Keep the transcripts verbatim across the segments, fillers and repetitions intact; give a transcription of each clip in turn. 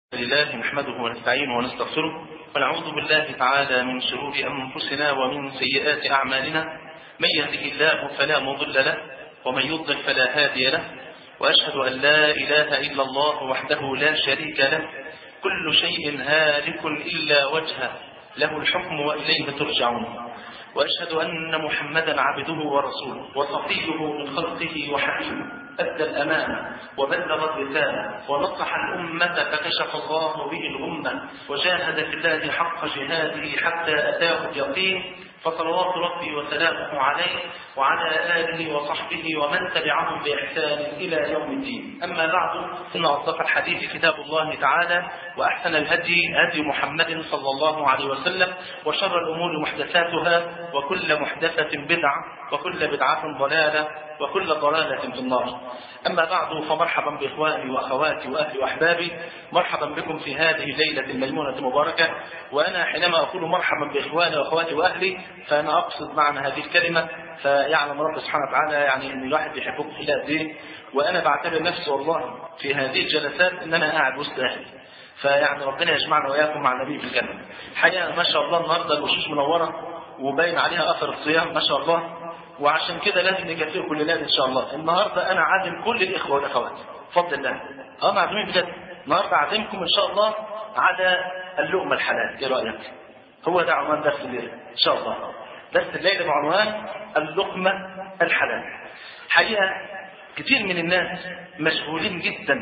لله نحمده ونستعينه ونستغفره ونعوذ بالله تعالى من شرور أنفسنا ومن سيئات أعمالنا. من يهده الله فلا مضل له ومن يضلل فلا هادي له، وأشهد أن لا إله إلا الله وحده لا شريك له، كل شيء هالك إلا وجهه، له الحكم وإليه ترجعون. وأشهد أن محمدا عبده ورسوله وصفيه من خلقه وحبيبه، أدى الأمانة وبلغ الرسالة ونصح الأمة فكشف الله به الأمة، وجاهد في الله حق جهاده حتى أتاه اليقين، فصلوات ربي وسلامه عليه وعلى آله وصحبه ومن تبعهم بإحسان إلى يوم الدين. أما بعد، إن أصدق الحديث كتاب الله تعالى، وأحسن الهدي هدي محمد صلى الله عليه وسلم، وشر الأمور محدثاتها، وكل محدثة بدعة، وكل بدعة ضلالة، وكل ضلالة في النار. أما بعد، فمرحبا بإخواني وأخواتي وأهلي وأحبابي، مرحبا بكم في هذه الليلة الميمونة المباركة. وأنا حينما أقول مرحبا بإخواني وأخواتي وأهلي فأنا أقصد معنى هذه الكلمة، فيعلم رب سبحانه وتعالى يعني أن الواحد بيحبكم في الله دين، وأنا بعتبر نفسي والله في هذه الجلسات أن أنا قاعد وسط أهلي، فيعني ربنا يجمعنا وإياكم مع النبي في الجنة. حقيقة ما شاء الله النهارده الوشوش منورة وباين عليها أثر الصيام ما شاء الله، وعشان كده لازم نكفيه كل ليلة إن شاء الله. النهارده أنا عازم كل الإخوة والأخوات بفضل الله، أه معزومين بجد. النهارده عازمكم إن شاء الله على اللقمة الحلال. إيه رأيك؟ هو ده عنوان درس الليلة إن شاء الله. درس الليلة بعنوان اللقمة الحلال. حقيقة كتير من الناس مشغولين جدا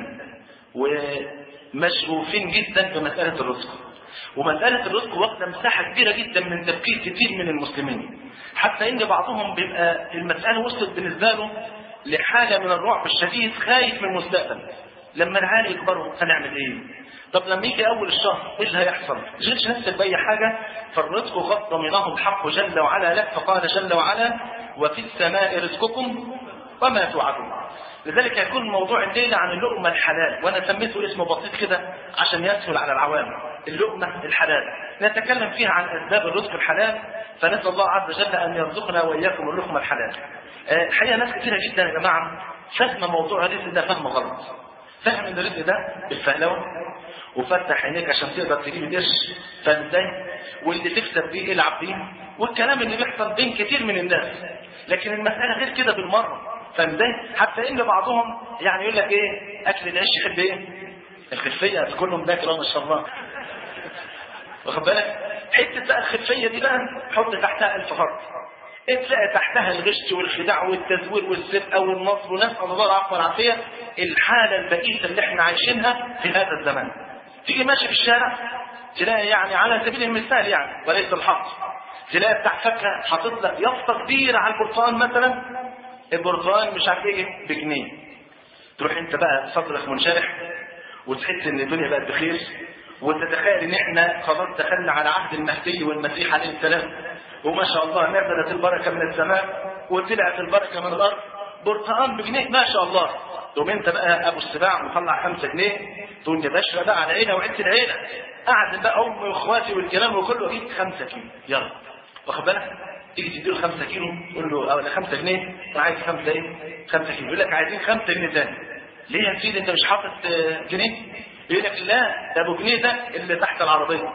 ومشغوفين جدا بمسألة الرزق، ومسألة الرزق واخدة مساحة كبيرة جدا من تفكير كتير من المسلمين، حتى إن بعضهم بيبقى المسألة وصلت بالنسبة له لحالة من الرعب الشديد، خايف من المستقبل. لما العيال يكبروا هنعمل إيه؟ طب لما يجي أول الشهر إيه اللي هيحصل؟ ما تشغلش نفسك بأي حاجة، فالرزق قد ضمنه الحق جل وعلا لك، فقال جل وعلا: وفي السماء رزقكم وما توعدون. لذلك هيكون موضوع الليلة عن اللقمة الحلال، وأنا سميته اسمه بسيط كده عشان يسهل على العوام، اللقمة الحلال. نتكلم فيها عن أسباب الرزق الحلال، فنسأل الله عز وجل أن يرزقنا وإياكم اللقمة الحلال. الحقيقة ناس كثيرة جدا يا جماعة فهم موضوع الرزق ده فهم غلط، فهم ان الرزق ده بالفهلوة وفتح عينيك عشان تقدر تجيب القرش، فاهم ازاي؟ واللي تكسب بيه العب بيه، والكلام اللي بيحصل بين كتير من الناس. لكن المسألة غير كده بالمرة، فاهم ازاي؟ حتى ان بعضهم يعني يقول لك ايه؟ اكل العيش يحب ايه؟ الخفية، كلهم باكل ما شاء الله. واخد بالك؟ حتة بقى الخفية دي بقى حط تحتها ألف خط، تلاقي تحتها الغش والخداع والتزوير والسرقة والنصب، ونسأل الله العفو والعافية. الحالة البئيسة اللي احنا عايشينها في هذا الزمان. تيجي ماشي في الشارع تلاقي يعني على سبيل المثال يعني وليس الحق، تلاقي بتاع فاكهة حاطط لك يافطة كبيرة على البرتقال مثلا، البرتقال مش عارف ايه بجنيه. تروح انت بقى صدرك منشرح وتحس ان الدنيا بقت بخير، وتتخيل ان احنا خلاص دخلنا على عهد المهدي والمسيح عليه السلام، وما شاء الله نزلت البركة من السماء وطلعت البركة من الأرض. برتقال بجنيه ما شاء الله. تقوم انت بقى ابو السباع مطلع خمسة جنيه، تقول يا باشا بقى على عينه وعينة العيلة، قاعد بقى امي واخواتي والكلام وكله، اجيب خمسة كيلو يلا. واخد بالك؟ تيجي تديله خمسة كيلو تقول له ولا خمسة جنيه، انا عايز خمسة ايه؟ خمسة كيلو. يقول لك عايزين خمسة جنيه تاني. ليه يا سيدي انت مش حاطط جنيه؟ يقول لك لا ده ابو جنيه ده اللي تحت العربية.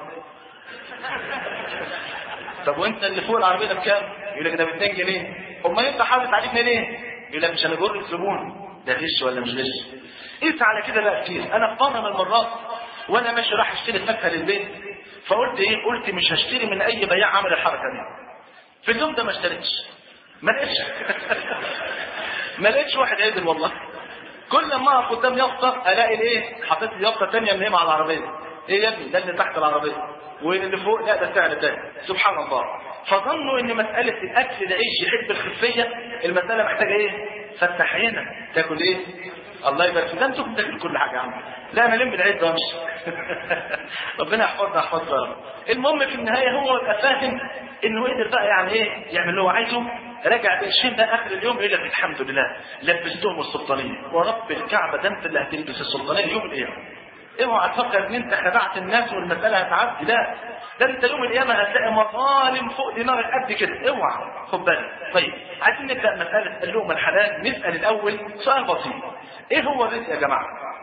طب وانت اللي فوق العربية ده بكام؟ يقول لك ده ب اتنين جنيه. امال انت حاطط عليه اتنين ليه؟ يقول لك مش هنجر الزبون. ده غش ولا مش غش؟ قيس على كده بقى كتير. انا في مره من المرات وانا ماشي راح اشتري فاكهه للبيت، فقلت ايه؟ قلت مش هشتري من اي بياع عمل الحركه دي. في اليوم ده ما اشتريتش، ما لقيتش ما لقيتش واحد عدل والله. كل ما اقف قدام يافطه الاقي الايه؟ حاطط لي يافطه ثانيه من هي مع العربيه. ايه يا ابني؟ ده اللي تحت العربيه، واللي فوق لا ده سعر تاني. سبحان الله. فظنوا ان مساله الاكل العيش يحب الخفيه، المساله محتاجه ايه؟ فتح عينك تاكل ايه؟ الله يبارك فيك، ده انتوا بتاكل كل حاجه يا عم. لا انا لم العيد وامشي. ربنا يحفظنا يحفظنا. المهم في النهايه هو يبقى فاهم انه قدر بقى يعني ايه؟ يعمل اللي هو عايزه. راجع بالشين ده اخر اليوم يقول لك الحمد لله لبستهم السلطانيه، ورب الكعبه ده انت اللي هتلبس السلطانيه يوم القيامه. اوعى تفكر ان انت خدعت الناس والمساله هتعدي، لا ده انت يوم القيامه هتلاقي مظالم فوق دماغك قد كده، اوعى خد بالك. طيب عايزين نبدا مساله اللقمه الحلال. نسال الاول سؤال بسيط، ايه هو الرزق يا جماعه؟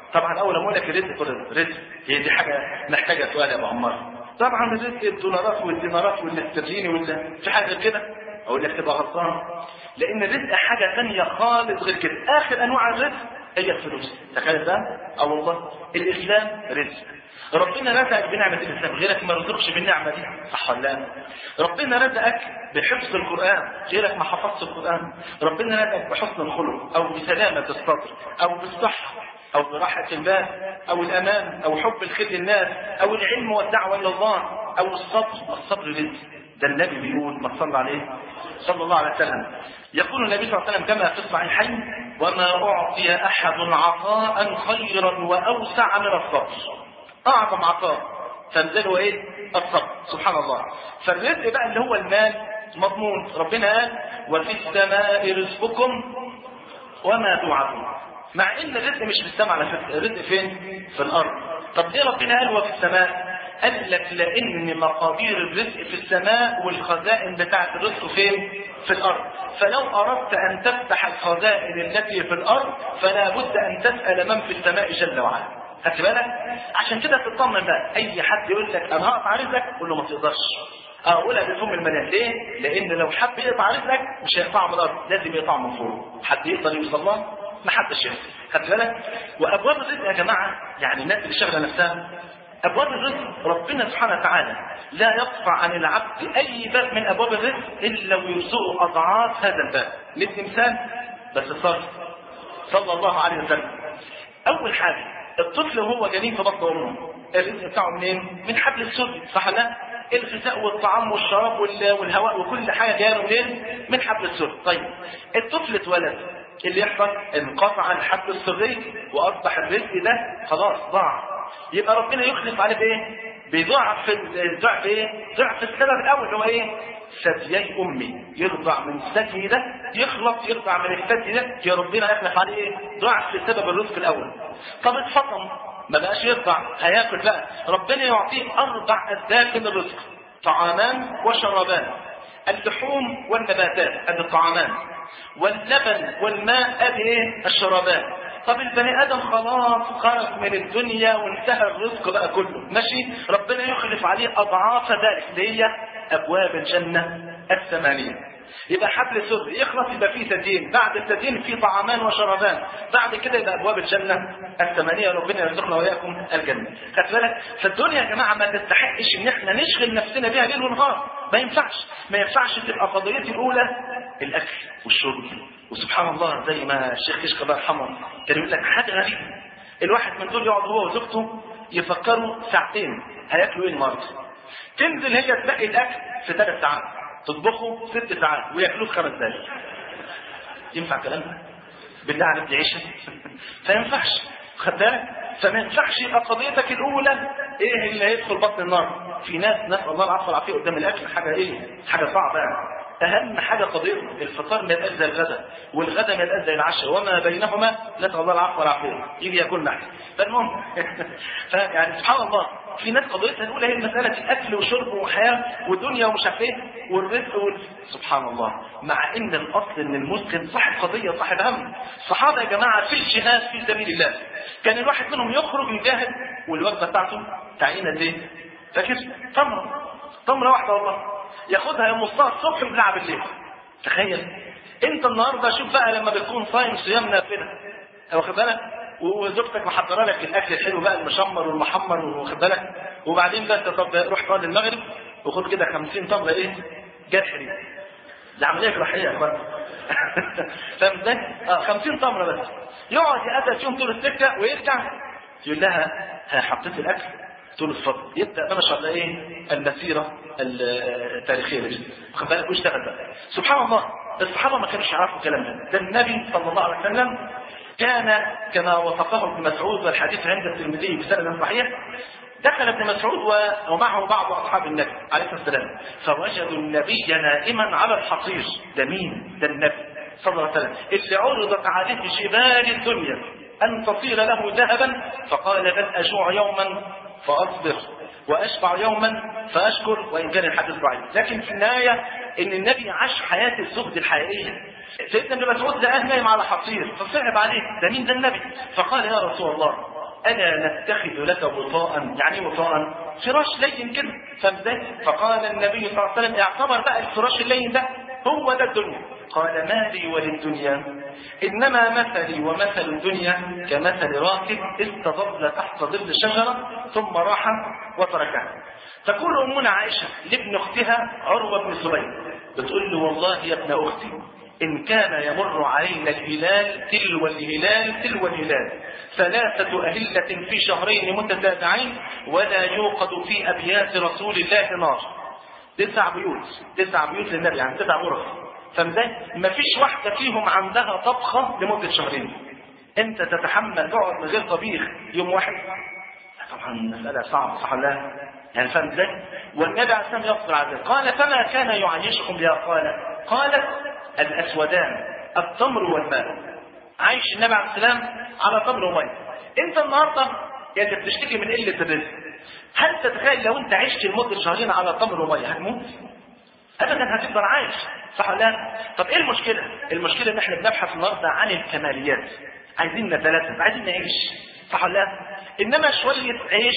طبعا اول ما اقول لك الرزق كل رزق، هي دي حاجه محتاجه سؤال يا ابو عمار. طبعا الرزق الدولارات والدينارات والاسترليني ولا في حاجه غير كده؟ اقول لك تبقى غلطان، لان الرزق حاجه ثانيه خالص غير كده. اخر انواع الرزق هي الفلوس. تخيل ده؟ اه والله الاسلام رزق. ربنا رزقك بنعمه الاسلام، غيرك ما رزقش بالنعمه دي، صح ولا لا؟ ربنا رزقك بحفظ القران، غيرك ما حفظش القران. ربنا رزقك بحسن الخلق او بسلامه الصدر او بالصحه او براحه البال او الامان او حب الخير للناس او العلم والدعوه الى الله او الصبر. الصبر رزق. ده النبي بيقول ما صلى عليه صلى الله عليه وسلم. يقول النبي صلى الله عليه وسلم كما في الصحيحين: وما اعطي احد عطاء خيرا واوسع من الصبر. اعظم عطاء تنزله ايه؟ الصبر. سبحان الله. فالرزق بقى اللي هو المال مضمون. ربنا قال: وفي السماء رزقكم وما توعدون. مع ان الرزق مش في السماء على فكره، الرزق فين؟ في الارض. طب ليه ربنا قال وفي السماء؟ قال لك لان مقادير الرزق في السماء والخزائن بتاعه الرزق فين؟ في الارض. فلو اردت ان تفتح الخزائن التي في الارض فلا بد ان تسال من في السماء جل وعلا. خدت بالك؟ عشان كده تطمن بقى. اي حد يقول لك انا هقطع رزقك قول له ما تقدرش. اقولها بفم المليان. ليه؟ لان لو حب يقطع رزقك مش هيقطعه من الارض، لازم يقطعه من فوق. حد يقدر يوصل له؟ ما حدش يقدر. خدت بالك؟ وابواب الرزق يا جماعه، يعني الناس اللي شغله نفسها، ابواب الرزق ربنا سبحانه وتعالى لا يقطع عن العبد اي باب من ابواب الرزق الا ويرزقه اضعاف هذا الباب. ندي مثال بس صار صلى الله عليه وسلم. اول حاجه الطفل وهو جنين في بطن امه الرزق بتاعه منين؟ من حبل السري، صح لا؟ الغذاء والطعام والشراب والهواء وكل حاجه جايه منين؟ من حبل السري. طيب الطفل اتولد، اللي يحصل انقطع الحبل السري واصبح الرزق ده خلاص ضاع. يبقى ربنا يخلف عليه بايه؟ بضعف ضعف ايه؟ ضعف السبب الاول هو ايه؟ ثديي امي. يرضع من الثدي ده، يخلط يرضع من الثدي ده، يا ربنا يخلف عليه ايه؟ ضعف سبب الرزق الاول. طب اتفطم ما بقاش يرضع، هياكل بقى. ربنا يعطيه اربع اسباب من الرزق: طعامان وشرابان، اللحوم والنباتات ادي الطعامان، واللبن والماء ادي ايه؟ الشرابان. طب البني ادم خلاص خرج من الدنيا وانتهى الرزق بقى كله، ماشي؟ ربنا يخلف عليه اضعاف ذلك اللي هي ابواب الجنه الثمانيه. يبقى حبل سر يخلص يبقى فيه تدين، بعد التدين فيه طعامان وشرابان، بعد كده يبقى ابواب الجنه الثمانيه. ربنا يرزقنا واياكم الجنه. خدت بالك؟ فالدنيا يا جماعه ما تستحقش ان احنا نشغل نفسنا بيها ليل ونهار. ما ينفعش ما ينفعش تبقى قضيتي الاولى الاكل والشرب. وسبحان الله زي ما الشيخ كشك الله يرحمه كان يقول لك حاجه غريبه: الواحد من دول يقعد هو وزوجته يفكروا ساعتين هياكلوا ايه النهارده. تنزل هي تلاقي الاكل في ثلاث ساعات، تطبخه ست ساعات وياكلوه في خمس دقايق. ينفع الكلام ده؟ بالله عليك دي عيشه؟ فما ينفعش. خد بالك؟ فما ينفعش يبقى قضيتك الاولى ايه اللي هيدخل بطن النار. في ناس نسال الله العفو والعافيه قدام الاكل حاجه ايه؟ حاجه صعبه يعني. اهم حاجه قضيته الفطار ما يبقاش زي الغداء، والغداء ما يبقاش زي العشاء، وما بينهما نسال الله العفو والعافيه يجي ياكل معي. فالمهم فيعني سبحان الله في ناس قضيتها الاولى هي مساله اكل وشرب وحياه ودنيا ومش عارف ايه والرزق وال... سبحان الله. مع ان الاصل ان المسلم صاحب قضيه صاحب هم. الصحابه يا جماعه في الجهاد في سبيل الله كان الواحد منهم يخرج يجاهد والوجبه بتاعته تعينها زي فاكر تمره تمره واحده والله ياخدها يوم الصبح ويبلعها بالليل. تخيل انت النهارده شوف بقى لما بتكون صايم صيام نافله واخد بالك وزوجتك محضره لك الاكل الحلو بقى المشمر والمحمر واخد بالك، وبعدين بقى انت طب روح صلي المغرب وخد كده خمسين تمره ايه؟ جرح ريق. دي عمليه جراحيه يا اخوان. فاهم ازاي؟ اه خمسين تمره بس. يقعد يقعد فيهم طول السكه ويرجع يقول لها ها حطيت الاكل؟ تقول اتفضل. يبدا بقى ما شاء الله ايه؟ المسيره التاريخيه دي واخد بالك واشتغل بقى. سبحان الله الصحابه ما كانوش يعرفوا الكلام ده. ده النبي صلى الله عليه وسلم كان كما وصفه ابن مسعود والحديث عند الترمذي بسند صحيح. دخل ابن مسعود ومعه بعض اصحاب النبي عليه الصلاه والسلام فوجدوا النبي نائما على الحصير. ده مين؟ ده النبي صلى الله عليه وسلم اللي عرضت عليه جبال الدنيا ان تصير له ذهبا فقال بل اجوع يوما فاصبر واشبع يوما فاشكر، وان كان الحديث ضعيف. لكن في النهايه ان النبي عاش حياه الزهد الحقيقيه. سيدنا ابن مسعود لقاه نايم على حصير فصعب عليه ده مين؟ ده النبي. فقال يا رسول الله ألا نتخذ لك وطاء؟ يعني وطاء فراش لين كده، فازاي؟ فقال النبي صلى الله عليه وسلم اعتبر بقى الفراش اللين ده هو ده الدنيا. قال ما لي وللدنيا إنما مثلي ومثل الدنيا كمثل راكب استظل تحت ظل شجرة ثم راح وتركها. تقول أمنا عائشة لابن أختها عروة بن الزبير، بتقول له والله يا ابن أختي إن كان يمر علينا الهلال تلو الهلال تلو الهلال ثلاثة أهلة في شهرين متتابعين ولا يوقد في أبيات رسول الله نار. تسع بيوت، تسع بيوت للنبي، يعني تسع غرف، فمزاي ما فيش واحدة فيهم عندها طبخة لمدة شهرين. انت تتحمل تقعد من غير طبيخ يوم واحد؟ طبعا مسألة صعبة، صح ولا لا؟ يعني فاهم ازاي؟ والنبي عليه السلام يصبر على ذلك. قال فما كان يعيشكم بها؟ قال قالت الأسودان التمر والماء. عايش النبي عليه السلام على تمر وماء. انت النهارده اللي بتشتكي من قلة الرزق، هل تتخيل لو انت عشت لمدة شهرين على تمر وماء هتموت؟ ابدا، هتفضل عايش، صح ولا لا؟ طب ايه المشكله؟ المشكله ان احنا بنبحث النهارده عن الكماليات، عايزين نتلذذ، عايزين نعيش، صح ولا لا؟ انما شويه عيش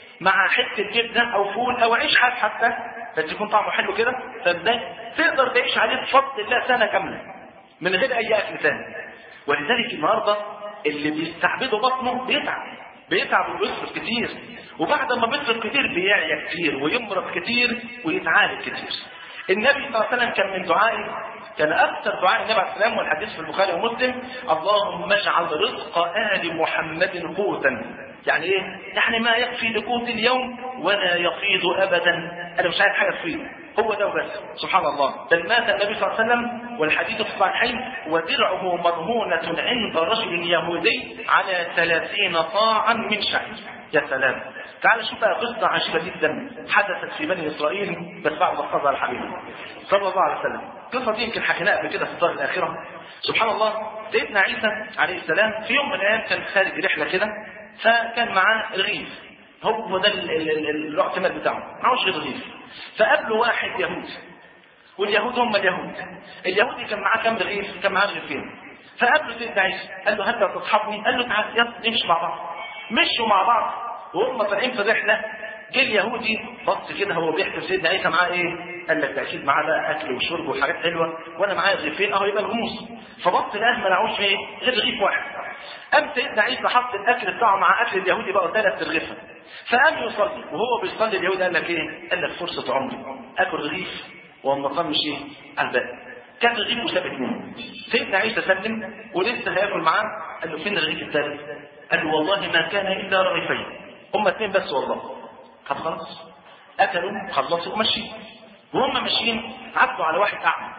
مع حته جبنه او فول او عيش حاد حتى بس يكون طعمه حلو كده، فازاي تقدر تعيش عليه بفضل الله سنه كامله من غير اي اكل ثاني. ولذلك النهارده اللي بيستعبدوا بطنه بيتعب، بيتعب وبيصرف كتير، وبعد ما بيصرف كتير بيعيا كتير ويمرض كتير ويتعالج كتير. النبي صلى الله عليه وسلم كان من دعائه، كان اكثر دعاء النبي عليه السلام والحديث في البخاري ومسلم اللهم اجعل رزق آل محمد قوتا. يعني ايه؟ يعني ما يكفي لقوت اليوم ولا يفيض ابدا، انا مش عايز حاجه تفيض، هو ده بس. سبحان الله، بل مات النبي صلى الله عليه وسلم والحديث في الصحيحين ودرعه مرهونة عند رجل يهودي على ثلاثين صاعا من شعير. يا سلام. تعال شوف بقى قصة عجيبة جدا حدثت في بني إسرائيل بس بعد ما قضى الحبيب صلى الله عليه وسلم. القصة دي يمكن حكيناها قبل كده في الدار الآخرة. سبحان الله، سيدنا عيسى عليه السلام في يوم من الأيام كان خارج رحلة كده، فكان معاه رغيف، هو ده الاعتماد بتاعه، معهوش غير رغيف. فقابله واحد يهودي، واليهود هم اليهود، اليهودي كان معاه كام رغيف؟ كان معاه رغيفين. فقابله سيدنا عيسى قال له هل تصحبني؟ قال له تعال يلا نمشي مع بعض. مشوا مع بعض وهم طالعين في رحله، جه اليهودي بص كده هو بيحكي سيدنا عيسى معاه ايه؟ قال لك ده اكيد معاه بقى اكل وشرب وحاجات حلوه وانا معايا رغيفين اهو يبقى الغموس. فبص لقاه ما لعوش ايه؟ غير رغيف واحد. قام سيدنا عيسى حط الاكل بتاعه مع اكل اليهودي بقى ثلاث رغيفه. فقام يصلي وهو بيصلي اليهودي قال لك ايه؟ قال لك فرصه عمري اكل رغيف وما طمش ايه؟ على الباقي. كان رغيف وساب اثنين. سيدنا عيسى سلم ولسه هياكل معاه، قال له فين الرغيف الثالث؟ قال له والله ما كان الا رغيفين، هم اثنين بس والله. طب خلاص، اكلوا خلصوا ومشي. وهم ماشيين عدوا على واحد اعمى.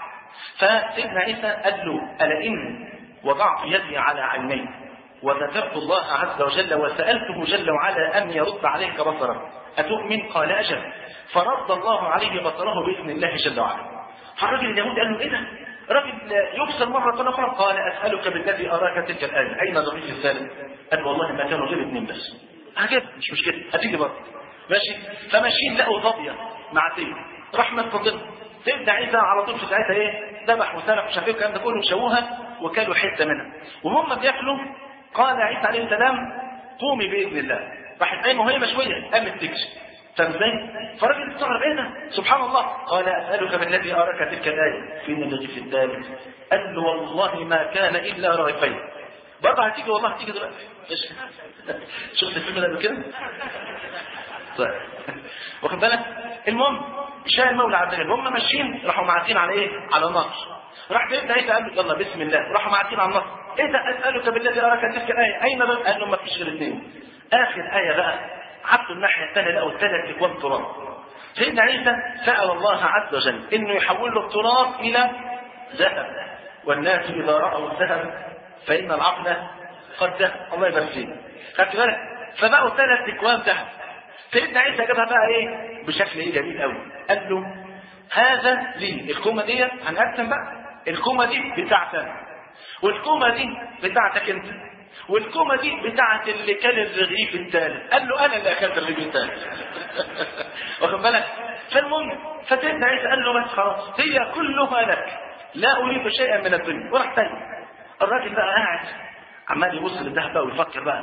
فسيدنا عيسى قال له الا ان وضعت يدي على عينيه وذكرت الله عز وجل وسالته جل وعلا ان يرد عليك بصرك اتؤمن؟ قال اجل. فرد الله عليه بصره باذن الله جل وعلا. فالراجل اليهودي قال له ايه ده؟ راجل يبصر مرة أخرى. قال أسألك بالذي أراك تلك الآية أين الرغيف الثالث؟ قال والله ما كانوا غير اثنين بس. عجب، مش مشكلة هتيجي برضه. ماشي. فماشيين لقوا ضبية معتيه راح متصدمها. سيدنا عيسى على طول في ساعتها ايه؟ ذبح وسلخ ومش عارف ايه الكلام ده كله وشووها وكلوا حتة منها. وهم بياكلوا قال عيسى عليه السلام قومي بإذن الله. راحت قايمة وهي مشوية قامت تكشف. فازاي؟ فالراجل استغرب ايه ده؟ سبحان الله. قال اسالك بالذي اراك تلك الايه فين الرغيف الثالث؟ قال له والله ما كان الا رغيفين. برضه هتيجي والله هتيجي دلوقتي. شفت الفيلم ده قبل كده؟ طيب واخد بالك؟ المهم شاء المولى عز وجل هم ماشيين راحوا معدين على ايه؟ على النهر. راح سيدنا عيسى قال له يلا بسم الله، راحوا معدين على النهر. ايه ده؟ اسالك بالذي اراك تلك الايه اين الرغيف؟ قال له ما فيش غير اثنين. اخر ايه بقى عبدوا الناحية الثانية لقوا الثلاث اكوام تراب. سيدنا عيسى سأل الله عز وجل انه يحول له التراب الى ذهب، والناس اذا رأوا الذهب فان العقل قد ذهب. الله يبارك فيك. خدت بالك؟ فبقوا ثلاث اكوام ذهب. سيدنا عيسى جابها بقى ايه؟ بشكل ايه جميل قوي. قال له هذا لي، الكومه دي هنقسم بقى، الكومه دي بتاعتك والكومه دي بتاعتك انت والكومه دي بتاعت اللي كان الرغيف الثالث. قال له انا اللي اكلت الرغيف الثالث. واخد بالك؟ فالمهم فسيدنا عيسى قال له بس خلاص هي كلها لك لا اريد شيئا من الدنيا. وراح تاني الراجل بقى قاعد عمال يبص للذهب بقى ويفكر بقى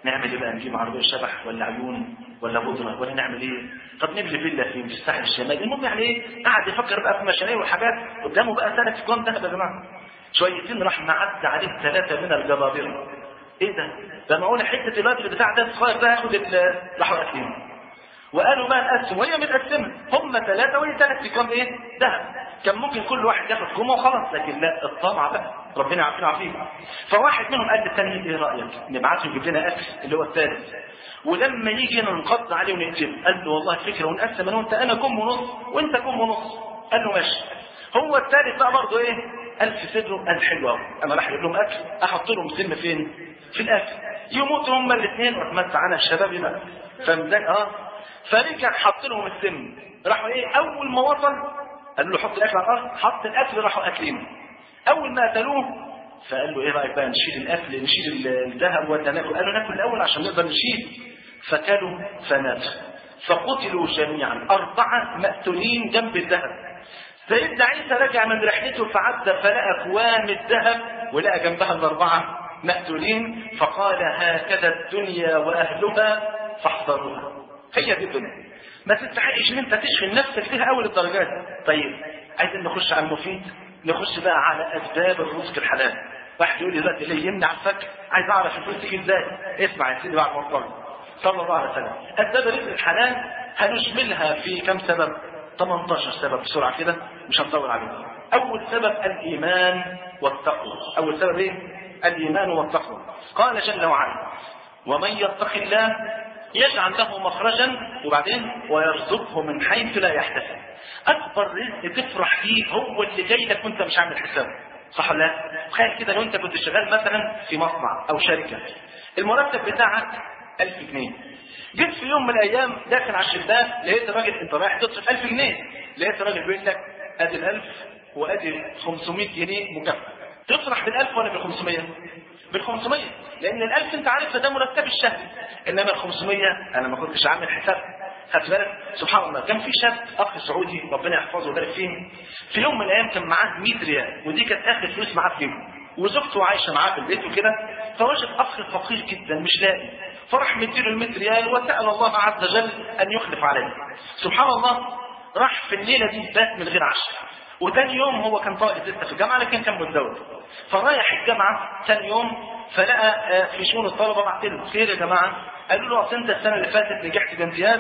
نعمل ايه بقى؟ نجيب عربيه شبح ولا عيون ولا بودره ولا نعمل ايه؟ طب نبني فيلا فين؟ في الساحل الشمالي. المهم يعني ايه؟ قعد يفكر بقى في مشاريع وحاجات قدامه بقى ثلاث جوان ذهب يا جماعه. شويتين راح معدي عليه ثلاثه من الجبابره. ايه ده؟ ده معقول حته الواد بتاع ده الصغير ده ياخد راحوا قاسمين. وقالوا بقى نقسم وهي متقسمه، هم ثلاثه وهي ثلاث جوان ايه؟ ذهب. كان ممكن كل واحد ياخد كومه وخلاص، لكن لا، الطمع بقى ربنا يعافينا ويعافيك. فواحد منهم قال للثاني ايه رايك؟ نبعته يجيب لنا اكل اللي هو الثالث، ولما يجي ننقض عليه ونقتله. قال له والله فكره، ونقسم انا وانت، انا كم ونص وانت كم ونص. قال له ماشي. هو الثالث بقى برضه ايه؟ قال في صدره قال حلو قوي، انا راح اجيب لهم اكل، احط لهم سم فين؟ في الاكل، يموتوا هم الاثنين واتمتع انا الشباب بقى. فمزاج اه فرجع حط لهم السم. راحوا ايه؟ اول ما وصل قال له حط الاكل على الارض، حط الاكل راحوا اكلين. اول ما قتلوه فقال له ايه رايك بقى نشيل الاكل نشيل الذهب ولا ناكل؟ قال له ناكل الاول عشان نقدر نشيل. فكلوا فماتوا فقتلوا جميعا، اربعه مقتولين جنب الذهب. سيدنا عيسى رجع من رحلته فعدى فلقى اكوام الذهب ولقى جنبها الاربعه مقتولين، فقال هكذا الدنيا واهلها فاحذروها. هي دي الدنيا، ما تستحقش ان انت تشغل نفسك فيها اول الدرجات. طيب عايزين نخش على المفيد، نخش بقى على اسباب الرزق الحلال. واحد يقول لي دلوقتي ليه يمنع الفك؟ عايز اعرف الفلوس تيجي ازاي؟ اسمع يا سيدي بعد ما صلى صلى الله عليه وسلم. اسباب الرزق الحلال هنشملها في كم سبب؟ ثمانية عشر سبب بسرعه كده، مش هنطول عليهم. اول سبب الايمان والتقوى. اول سبب ايه؟ الايمان والتقوى. قال جل وعلا ومن يتق الله يجعل له مخرجا، وبعدين ويرزقه من حيث لا يحتسب. اكبر رزق تفرح فيه هو اللي جاي لك وانت مش عامل حسابه، صح ولا لا؟ تخيل كده لو انت كنت شغال مثلا في مصنع او شركه، المرتب بتاعك ألف جنيه، جيت في يوم من الايام داخل على الشباك لقيت راجل انت رايح تصرف ألف جنيه، لقيت راجل بيقول لك ادي الألف وادي خمسمائة جنيه مكافاه. تفرح بالألف ولا بالخمسمائة؟ بالخمسمائة، لأن الألف أنت عارف ده مرتب الشهر، إنما الخمسمائة أنا ما كنتش عامل حساب. خدت بالك؟ سبحان الله. كان في شاب أخ سعودي ربنا يحفظه ويبارك فيه، في يوم من الأيام كان معاه مئة ريال، ودي كانت آخر فلوس معاه في جيبه، وزوجته عايشة معاه في البيت وكده، فوجد أخ فقير جدا مش لاقي، فرح مديله ال مئة ريال وسأل الله عز وجل أن يخلف عليه. سبحان الله. راح في الليلة دي بات من غير عشاء، وثاني يوم هو كان طالب لسه في الجامعه لكن كان متزوج، فرايح الجامعه ثاني يوم فلقى في شؤون الطلبه بعت له خير يا جماعه، قالوا له اصل انت السنه اللي فاتت نجحت بامتياز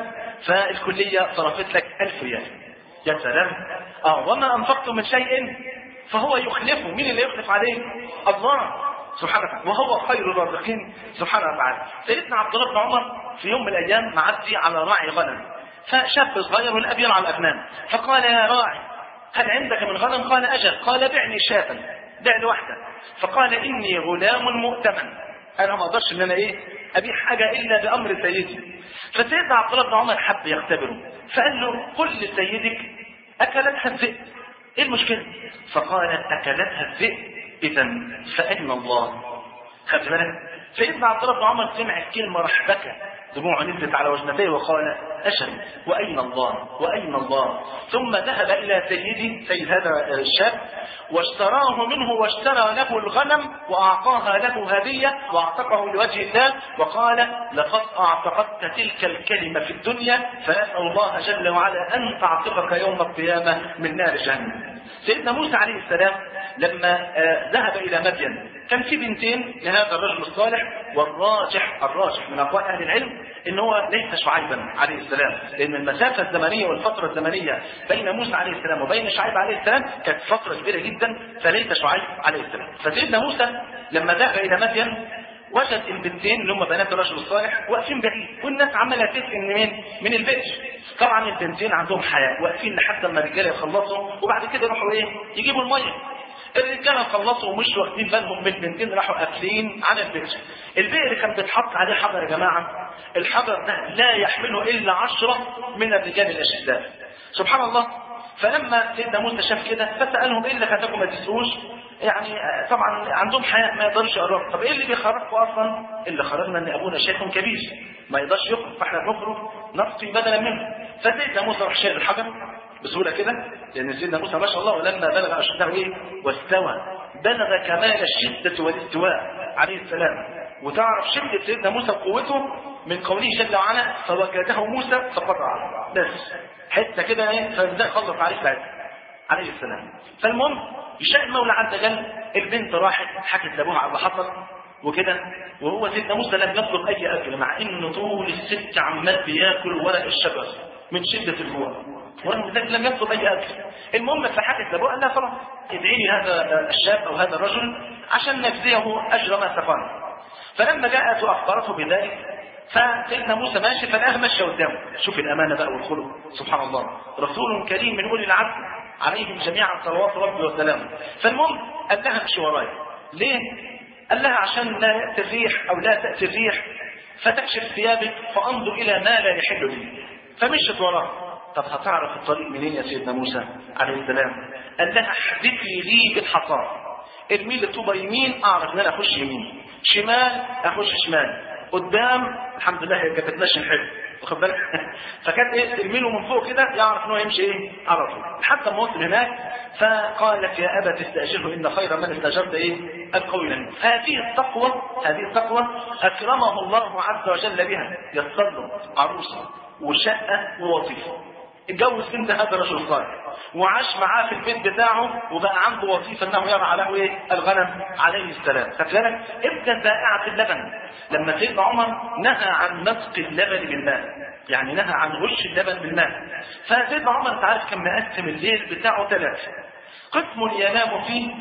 فالكليه صرفت لك ألف ريال. يا سلام. اه وما انفقتم من شيء فهو يخلفه. مين اللي يخلف عليه؟ الله سبحانه وتعالى، وهو خير الرازقين سبحانه وتعالى. سيدنا عبد الله بن عمر في يوم من الايام معدي على راعي غنم، فشاب صغير والاب يرعى الابنان، فقال يا راعي هل عندك من غنم؟ قال أجل. قال بعني شاة، بع لي واحدة. فقال إني غلام مؤتمن، أنا ما أقدرش إن أنا إيه أبيع حاجة إلا بأمر سيدي. فسيدنا عبد الله بن عمر حب يختبره، فقال له قل لسيدك أكلتها الذئب، إيه المشكلة؟ فقال أكلتها الذئب إذا فأين الله؟ خدت بالك؟ سيدنا عبد الله بن عمر سمع الكلمة راح بكى، دموعه نزلت على وجنتيه وقال أجل وأين الله وأين الله. ثم ذهب إلى سيدي سيد هذا الشاب واشتراه منه واشترى له الغنم وأعطاها له هدية وأعتقه لوجه الله، وقال لقد أعتقدت تلك الكلمة في الدنيا فنسأل الله جل وعلا أن تعتقك يوم القيامة من نار جهنم. سيدنا موسى عليه السلام لما ذهب إلى مدين كان في بنتين لهذا الرجل الصالح، والراجح الراجح من أقوال أهل العلم إن هو ليس شعيبا عليه السلام، لأن المسافة الزمنية والفترة الزمنية بين موسى عليه السلام وبين شعيب عليه السلام كانت فترة كبيرة جدا، فليس شعيب عليه السلام. فسيدنا موسى لما ذهب إلى مدين وجد البنتين اللي هم بنات الرجل الصالح واقفين بعيد، والناس عماله تسال من من البئر. طبعا البنتين عندهم حياء، واقفين لحد ما الرجاله يخلصوا وبعد كده يروحوا ايه يجيبوا الميه. الرجاله خلصوا ومش واخدين بالهم من البنتين، راحوا قافلين على البئر. البئر كان بيتحط عليه حجر يا جماعه، الحجر ده لا يحمله الا عشرة من الرجال الاشداء. سبحان الله. فلما سيدنا موسى شاف كده فسالهم ايه اللي خلاكم ما تسقوش؟ يعني طبعا عندهم حياء ما يقدرش يقرب. طب ايه اللي بيخرجكم اصلا؟ اللي خرجنا ان ابونا شيخ كبير ما يقدرش يخرج، فاحنا بنخرج نسقي بدلا منه. فسيدنا موسى راح شايل الحجر بسهوله كده، لان سيدنا موسى ما شاء الله ولما بلغ اشده ايه واستوى، بلغ كمال الشده والاستواء عليه السلام. وتعرف شدة سيدنا موسى وقوته من قوله جل وعلا فوكاته موسى فقطع. بس حتة كده ايه فازاي خلص عليه ساعتها عليه السلام. فالمهم يشاء المولى عز وجل البنت راحت حكت لابوها على اللي حصل وكده، وهو سيدنا موسى لم يطلب اي اكل مع انه طول الست عمال بياكل ورق الشجر من شدة الجوع، ورغم ذلك لم يطلب اي اكل. المهم فحكت لابوها قال لها خلاص ادعي لي هذا الشاب او هذا الرجل عشان نجزيه اجر ما سقانا. فلما جاءت واخبرته بذلك فسيدنا موسى ماشي فلقاه ماشي قدامه. شوف الامانه بقى والخلق سبحان الله، رسول كريم من اولي العزم عليهم جميعا صلوات ربي وسلامه. فالمهم قال لها امشي ورايا. ليه؟ قال لها عشان لا ياتي الريح او لا تاتي الريح فتكشف ثيابك فانظر الى ما لا يحل لي. فمشت وراه. طب هتعرف الطريق منين يا سيدنا موسى عليه السلام؟ قال لها احذفي لي بالحصى، ارمي لي طوبه يمين اعرف ان انا اخش يمين، شمال اخش شمال، قدام الحمد لله هي كانت بتمشي حلو واخد بالك. فكانت ايه ترمي له من فوق كده يعرف ان هو يمشي ايه على طول حتى ما وصل هناك. فقالت يا ابت استاجره ان خير من استاجرت ايه القوي الامين. هذه التقوى هذه التقوى اكرمه الله عز وجل بها، يسر له عروسه وشقه ووظيفه، اتجوز بنت هذا الرجل الصالح وعاش معاه في البيت بتاعه وبقى عنده وظيفه انه يرعى له ايه الغنم عليه السلام. فكذلك ابن بائعه اللبن لما سيدنا عمر نهى عن نسق اللبن بالماء، يعني نهى عن غش اللبن بالماء. فسيدنا عمر تعرف كان مقسم الليل بتاعه ثلاثه، قسم ينام فيه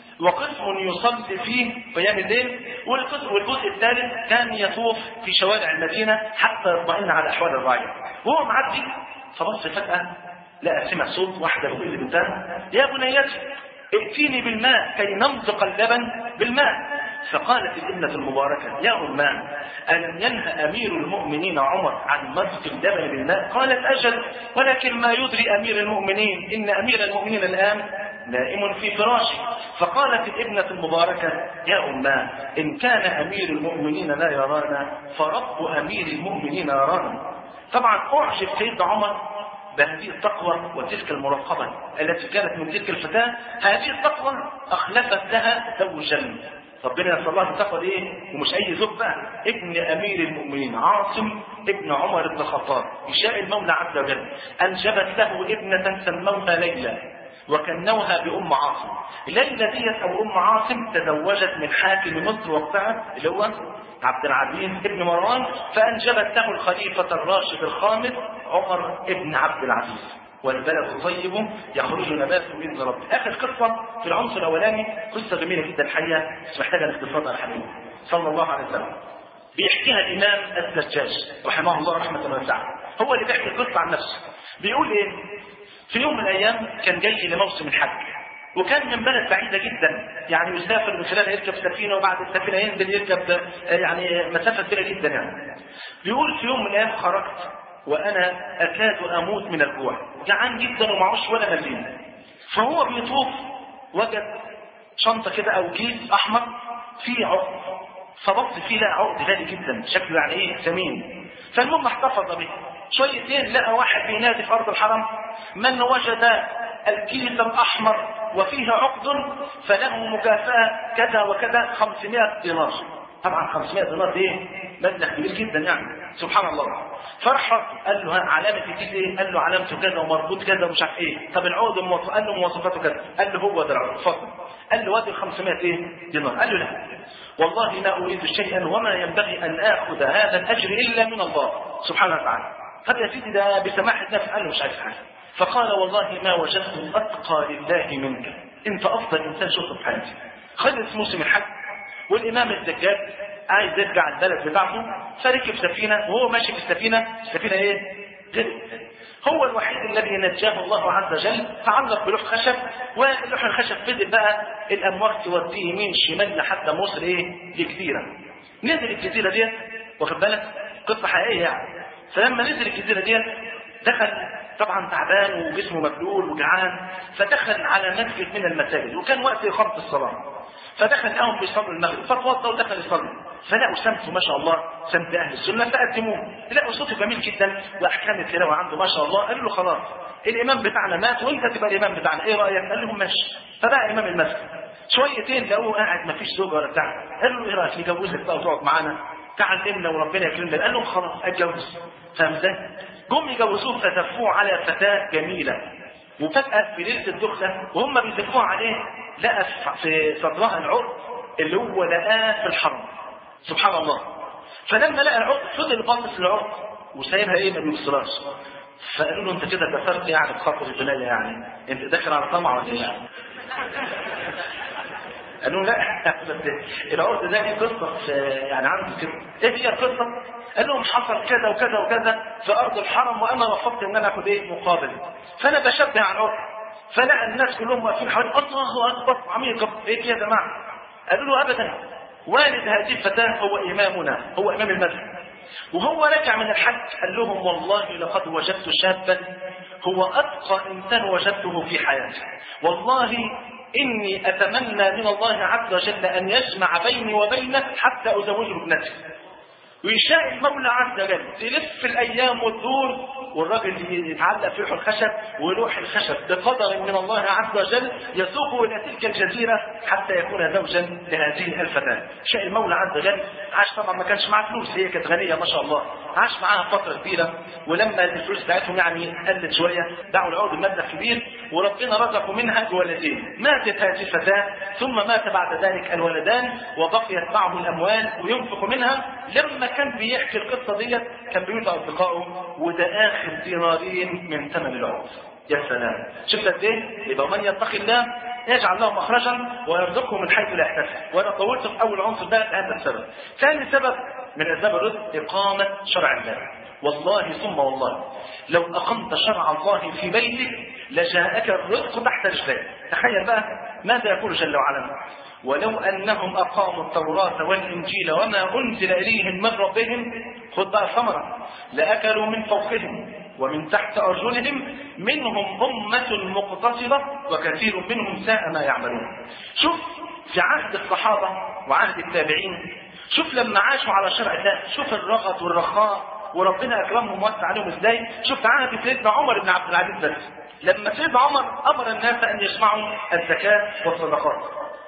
وقسم يصلي فيه قيام الليل، والجزء الثالث كان يطوف في شوارع المدينه حتى يطمئن على احوال الرعيه. وهو معدي فبص فجأة لقى سمع صوت واحدة بتقول لبنتها يا بنيتي ائتيني بالماء كي نمزق اللبن بالماء. فقالت الابنة المباركة يا أماه ألم ينهى أمير المؤمنين عمر عن مزق اللبن بالماء؟ قالت أجل، ولكن ما يدري أمير المؤمنين إن أمير المؤمنين الآن نائم في فراشه. فقالت الابنة المباركة يا أماه إن كان أمير المؤمنين لا يرانا فرب أمير المؤمنين يرانا. طبعا أعجب سيدنا عمر بهذه التقوى وتلك المراقبة التي كانت من تلك الفتاة. هذه التقوى أخلفت لها زوجا، ربنا يسأل الله التقوى دي ايه ومش أي زوج بقى، ابن أمير المؤمنين عاصم ابن عمر بن الخطاب. يشاء المولى عز وجل أنجبت له ابنة سموها ليلى وكنوها بأم عاصم. ليلى ديت أو أم عاصم تزوجت من حاكم مصر وقتها اللي هو عبد العزيز ابن مروان، فأنجبت له الخليفة الراشد الخامس عمر ابن عبد العزيز. والبلد الطيب يخرج نباته بإذن ربه. آخر قصة في العنصر الأولاني قصة جميلة جدا الحقيقة بس محتاجة الاختصار على حبيبه صلى الله عليه وسلم. بيحكيها الإمام الزجاج رحمه الله رحمة واسعة، هو اللي بيحكي القصة عن نفسه. بيقول إيه؟ في يوم من الأيام كان جاي لموسم الحج، وكان من بلد بعيدة جدا، يعني يسافر من خلالها يركب سفينة وبعد السفينة ينزل يركب يعني مسافة كبيرة جدا يعني. بيقول في يوم من الأيام خرجت وأنا أكاد أموت من الجوع، جعان جدا ومعوش ولا مليم. فهو بيطوف وجد شنطة كده أو كيس أحمر فيه عقد، فبص فيه لقى عقد غالي جدا شكله يعني إيه ثمين. فالمهم احتفظ به شويتين، لقى واحد بينادي في أرض الحرم من وجد الكيس الأحمر وفيه عقد فله مكافأة كذا وكذا خمسمائة دينار. طبعا خمسمائة دينار دي مبلغ كبير جدا يعني سبحان الله. فرح قال له ها علامة الكيس ايه؟ قال له علامته كذا ومربوط كذا ومش عارف ايه. طب العقد مواصف؟ قال له مواصفاته كذا. قال له هو ده العقد اتفضل. قال له وادي خمسمائة ايه دينار. قال له لا والله ما اريد شيئا وما ينبغي ان اخذ هذا الاجر الا من الله سبحانه وتعالى. طب يا سيدي ده بسماحة نفس. قال له مش عارف حاجه. فقال والله ما وجدت اتقى لله منك، انت افضل انسان شفته في حياتي. خلص موسم الحج والامام الزجاج عايز يرجع البلد بتاعته، فركب سفينه وهو ماشي في السفينه السفينه ايه غرق. هو الوحيد الذي نجاه الله عز وجل، تعلق بلوح خشب ولوح الخشب فضل بقى الامواج توديه يمين شمال لحد ما وصل ايه لجزيره. نزل الجزيره ديت واخد بالك قصه حقيقيه يعني. فلما نزل الجزيره ديت دخل طبعا تعبان وجسمه مبلول وجعان، فدخل على مسجد من المساجد وكان وقت إقامة الصلاة، فدخل لهم بيصلوا المغرب فتوضا ودخل يصلي، فلقوا سمته ما شاء الله سمت اهل السنه فقدموه، لقوا صوته جميل جدا واحكام التلاوه عنده ما شاء الله. قالوا له خلاص الامام بتاعنا مات وانت تبقى الامام بتاعنا، ايه رايك؟ قال لهم ماشي. فبقى امام المسجد. شويتين لقوه قاعد ما فيش زوجه ولا بتاع، قالوا له ايه رايك نجوزك بقى وتقعد معانا تعلمنا وربنا يكرمنا؟ قال لهم خلاص اتجوز. فاهم ازاي؟ جم يجوزوه فتفوه على فتاه جميله، وفجاه في ليله الدخله وهم بيزفوها عليه لقى في صدرها العقد اللي هو لقاه في الحرم. سبحان الله. فلما لقى العقد فضل باصص للعقد وسايبها ايه ما بيوصلهاش. فقالوا له انت كده كسرت يعني بخاطر البنايه، يعني انت داخل على طمع ولا ايه؟ قالوا لا العقد ده ليه قصه يعني عنده كده. ايه هي القصه؟ قال لهم حصل كذا وكذا وكذا في ارض الحرم وانا رفضت ان انا اخد ايه مقابل، فانا بشبه على العقد. فلقى الناس كلهم واقفين حوالي الله اكبر عميق ايه يا جماعه؟ قالوا له ابدا، والد هذه الفتاه هو امامنا، هو امام المذهب. وهو رجع من الحج قال لهم والله لقد وجدت شابا هو اتقى انسان وجدته في حياتي، والله إني أتمنى من الله عز وجل أن يجمع بيني وبينه حتى أزوجه ابنتي. ويشاء المولى عز وجل تلف الأيام والدور والراجل يتعلق في لوح الخشب، ولوح الخشب بقدر من الله عز وجل يسوقه إلى تلك الجزيرة حتى يكون زوجا لهذه الفتاة. شاء المولى عز وجل. عاش طبعا ما كانش معاه فلوس، هي كانت غنية ما شاء الله، عاش معاها فترة كبيرة، ولما الفلوس بتاعتهم يعني قلت شوية دعوا العود بمبلغ كبير وربنا رزقوا منها بولدين. ماتت هذه الفتاة ثم مات بعد ذلك الولدان وبقيت معه الأموال وينفق منها. لما كان بيحكي القصة ديت كان بيقول أصدقائه وده آخر دينارين من ثمن العود. يا سلام، شفت قد ايه؟ يبقى من يتقي الله يجعل له مخرجا ويرزقه من حيث لا يحتسب. وانا طولت في اول عنصر ده لهذا السبب. ثاني سبب من اسباب الرزق اقامه شرع الله. والله ثم والله لو اقمت شرع الله في بيتك لجاءك الرزق تحت رجليك. تخيل بقى ماذا يقول جل وعلا: ولو انهم اقاموا التوراه والانجيل وما انزل اليهم من ربهم، خذ بقى ثمره، لاكلوا من فوقهم ومن تحت أرجلهم منهم أمة مقتصدة وكثير منهم ساء ما يعملون. شوف في عهد الصحابة وعهد التابعين، شوف لما عاشوا على شرع الله، شوف الرغد والرخاء وربنا أكرمهم ووسع عليهم إزاي. شوف عهد سيدنا عمر بن عبد العزيز بس لما سيدنا عمر أمر الناس أن يجمعوا الزكاة والصدقات،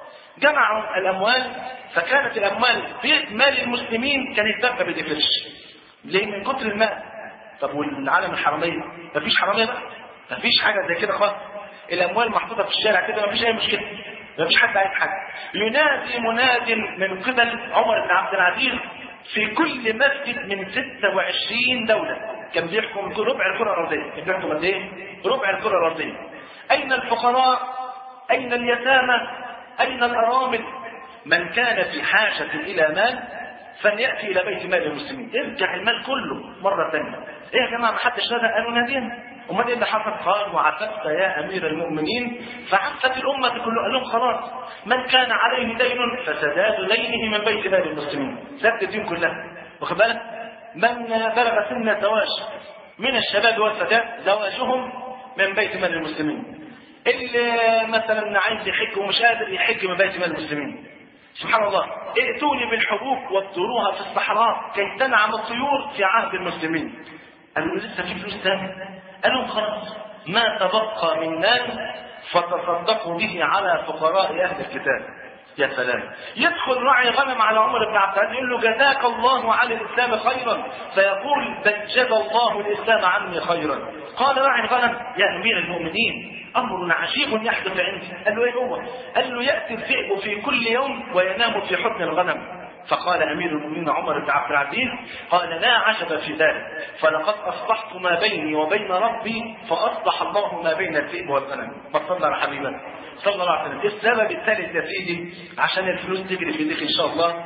جمعوا الأموال، فكانت الأموال في مال المسلمين كان يتبقى بدفش. ليه؟ من كتر المال. طب والعالم الحرامية مفيش حرامية بقى، مفيش حاجة زي كده خالص، الأموال محطوطة في الشارع كده مفيش أي مشكلة، مفيش حد عايز حاجة. ينادي مناد من قبل عمر بن عبد العزيز في كل مسجد من ستة وعشرين دولة، كان بيحكم ربع الكرة الأرضية. كان بيحكم قد إيه؟ ربع الكرة الأرضية. أين الفقراء؟ أين اليتامى؟ أين الأرامل؟ من كان في حاجة إلى مال فليأتي إلى بيت مال المسلمين، ارجع المال كله مرة ثانية. إيه يا جماعة ما حدش نادى؟ قالوا نادينا. أمال إيه اللي حصل؟ قال: وعففت يا أمير المؤمنين فعفت الأمة كلها. قال لهم خلاص، من كان عليه دين فسداد دينه من بيت مال المسلمين، سد الدين كلها. واخد بالك؟ من بلغ سن الزواج من الشباب والفتاة زواجهم من بيت مال المسلمين. اللي مثلا عايز يحج ومش قادر يحج من بيت مال المسلمين. سبحان الله، ائتوني بالحبوب وابتروها في الصحراء كي تنعم الطيور في عهد المسلمين. قالوا لسه في فلوس ثانيه؟ قالوا خلاص ما تبقى من مال فتصدقوا به على فقراء اهل الكتاب. يا سلام، يدخل راعي غنم على عمر بن عبد العزيز يقول له: جزاك الله عن الاسلام خيرا، فيقول: بل جزى الله الاسلام عني خيرا. قال راعي الغنم: يا امير المؤمنين امر عجيب يحدث عندي. قال له: ايه هو؟ قال له: ياتي الذئب في كل يوم وينام في حضن الغنم. فقال امير المؤمنين عمر بن عبد العزيز: قال لا عجب في ذلك، فلقد اصلحت ما بيني وبين ربي فاصلح الله ما بين الذئب والغنم. فصلى على حبيبنا صلى الله عليه وسلم. السبب الثالث يا سيدي عشان الفلوس تجري في ايديك ان شاء الله: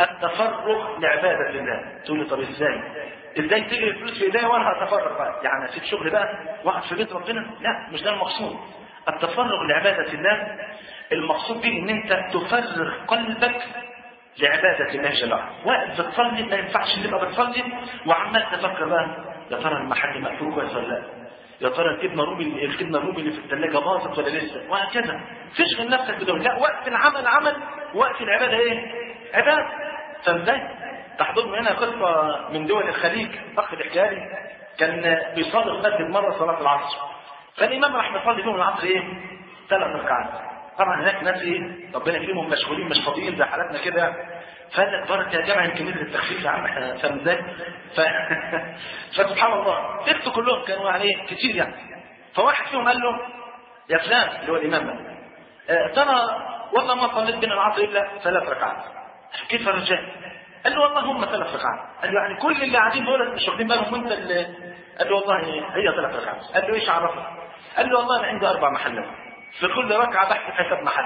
التفرغ لعباده الله. تقول لي طب ازاي؟ ازاي تجري الفلوس في ايديا وانا هتفرغ بقى؟ يعني اسيب شغل بقى واقعد في بيت ربنا؟ لا، مش ده المقصود. التفرغ لعباده الله المقصود به ان انت تفرغ قلبك لعبادة الله جل وعلا. واقف بتصلي ما ينفعش تبقى بتصلي وعمال تفكر بقى: يا ترى المحل مقفول كويس ولا لا؟ يا ترى الجبنه رومي الجبنه الرومي اللي في الثلاجه باظت ولا لسه؟ وهكذا. تشغل نفسك بدون. لا، وقت العمل عمل، وقت العباده ايه؟ عباده. فازاي؟ تحضرني هنا قصه من دول الخليج، اخ بيحكيها لي، كان بيصلي في مسجد مره صلاه العصر، فالامام راح يصلي فيهم العصر ايه؟ ثلاث ركعات. طبعا هناك ناس ايه ربنا يكرمهم مشغولين مش فاضيين زي حالاتنا كده، فقال لك بركه يا جماعه يمكن نزل التخفيف يا عم احنا فاهم ازاي؟ ف... فسبحان الله تفتوا كلهم كانوا عليه كتير يعني. فواحد فيهم قال له يا فلان اللي هو الامام ده آه ترى والله ما صليت بين العصر الا ثلاث ركعات. كيف يا رجال؟ قال له والله هم ثلاث ركعات. قال له يعني كل اللي قاعدين دول مش واخدين بالهم وانت اللي... قال له والله هي ثلاث ركعات. قال له ايش عرفك؟ قال له والله انا عندي اربع محلات في كل ركعه بحث حساب محل.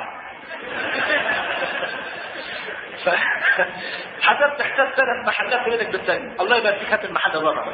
ف... حسبت حساب ثلاث محلات في بيتك بالثانيه، الله يبارك فيك هات المحل الرابع.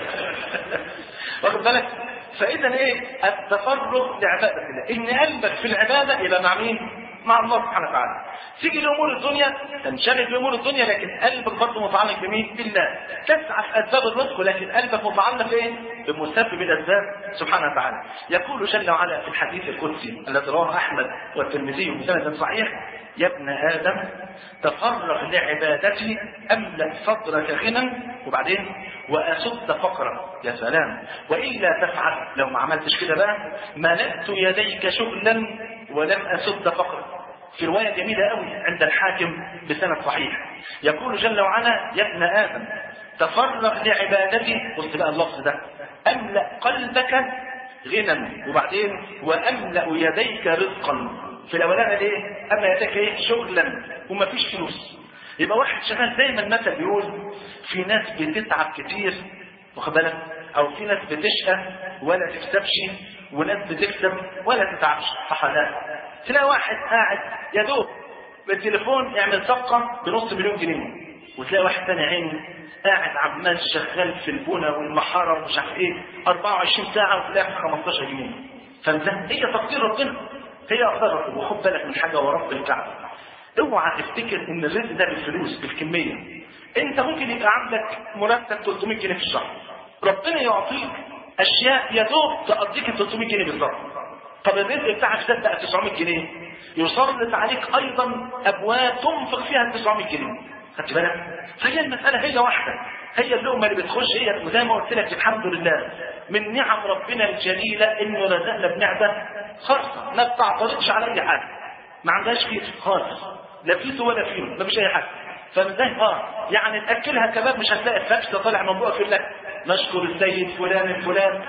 واخد بالك؟ فاذا ايه التفرغ لعباده الله، ان قلبك في العباده يبقى مع مين؟ مع الله سبحانه وتعالى. تيجي لامور الدنيا تنشغل بامور الدنيا لكن قلبك برضه متعلق بمين؟ بالله. تسعى في اسباب الرزق لكن قلبك متعلق ايه؟ بمسبب الاسباب سبحانه وتعالى. يقول جل وعلا في الحديث القدسي الذي رواه احمد والترمذي بسند صحيح: يا ابن ادم تفرغ لعبادتي املا صدرك غنى وبعدين واسد فقرا. يا سلام، والا تفعل لو ما عملتش كده بقى ملأت يديك شغلا ولم اسد فقرا. في روايه جميله قوي عند الحاكم بسند صحيح يقول جل وعلا: يا ابن ادم تفرغ لعبادتي، بص بقى اللفظ ده، املا قلبك غنى وبعدين واملا يديك رزقا. في الاولاني ايه؟ املا يديك ايه؟ شغلا ومفيش فلوس. يبقى واحد شغال زي ما المثل بيقول في ناس بتتعب كتير واخد بالك، او في ناس بتشقى ولا تكسبش وناس بتكسب ولا تتعبش. صح ولا لا؟ تلاقي واحد قاعد يا دوب بالتليفون يعمل صفقه بنص مليون جنيه، وتلاقي واحد ثاني عيني قاعد عمال شغال في البنى والمحاره ومش عارف ايه أربعة وعشرين ساعه وتلاقي خمستاشر جنيه. فده هي تقدير ربنا، هي اقدار ربنا. وخد بالك من حاجه ورب الكعبه، اوعى تفتكر ان الرزق ده بالفلوس بالكميه. انت ممكن يبقى عندك مرتب ثلاثمية جنيه في الشهر، ربنا يعطيك اشياء يا دوب تقضيك ال ثلاثمية جنيه بالظبط. طب الرزق بتاعك ده بقى تسعمية جنيه، يسلط عليك ايضا ابواب تنفق فيها ال تسعمية جنيه. خدت بالك؟ فهي المساله هي واحده، هي اللقمه اللي بتخش هي. وزي ما قلت لك الحمد لله من نعم ربنا الجليله انه رزقنا بنعمه خاصه ما بتعترضش على اي حاجه، ما عندهاش كيس خالص، لا فيس ولا فينو، ما فيش اي حاجه. فازاي اه يعني تاكلها كباب مش هتلاقي الفاكس طالع من بقك يقول لك نشكر السيد فلان الفلان.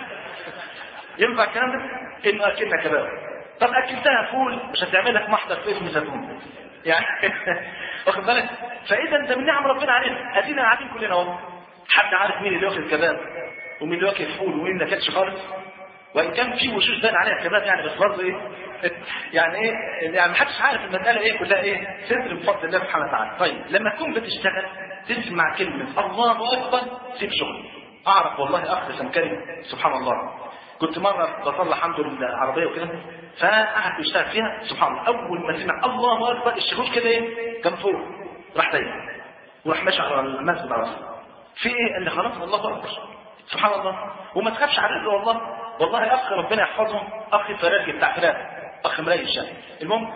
ينفع الكلام ده؟ انه اكلنا كباب. طب اكلتها فول مش هتعمل لك محضر في اسم زيتون يعني. واخد بالك؟ فاذا ده من نعم ربنا علينا. ادينا قاعدين كلنا والله، حد عارف مين اللي واكل كباب ومين اللي واكل فول ومين ما اكلش خالص؟ وان كان في وشوش باين عليها كباب يعني، بس برضه ايه يعني ايه يعني ما حدش عارف المساله ايه كلها ايه ستر بفضل الله سبحانه وتعالى. طيب لما تكون بتشتغل تسمع كلمه الله اكبر سيب شغل. اعرف والله اخ سمكري سبحان الله، كنت مره بصلح عنده العربيه وكده فقعد يشتغل فيها سبحان الله، اول ما سمع الله اكبر الشغل كده ايه كان فوق راح تايه وراح ماشي على المسجد على راسه. في ايه؟ قال لي خلاص الله اكبر سبحان الله. وما تخافش على رزقه والله، والله اخ ربنا يحفظه، اخ فراجي بتاع فراغ، اخ مريش يعني. المهم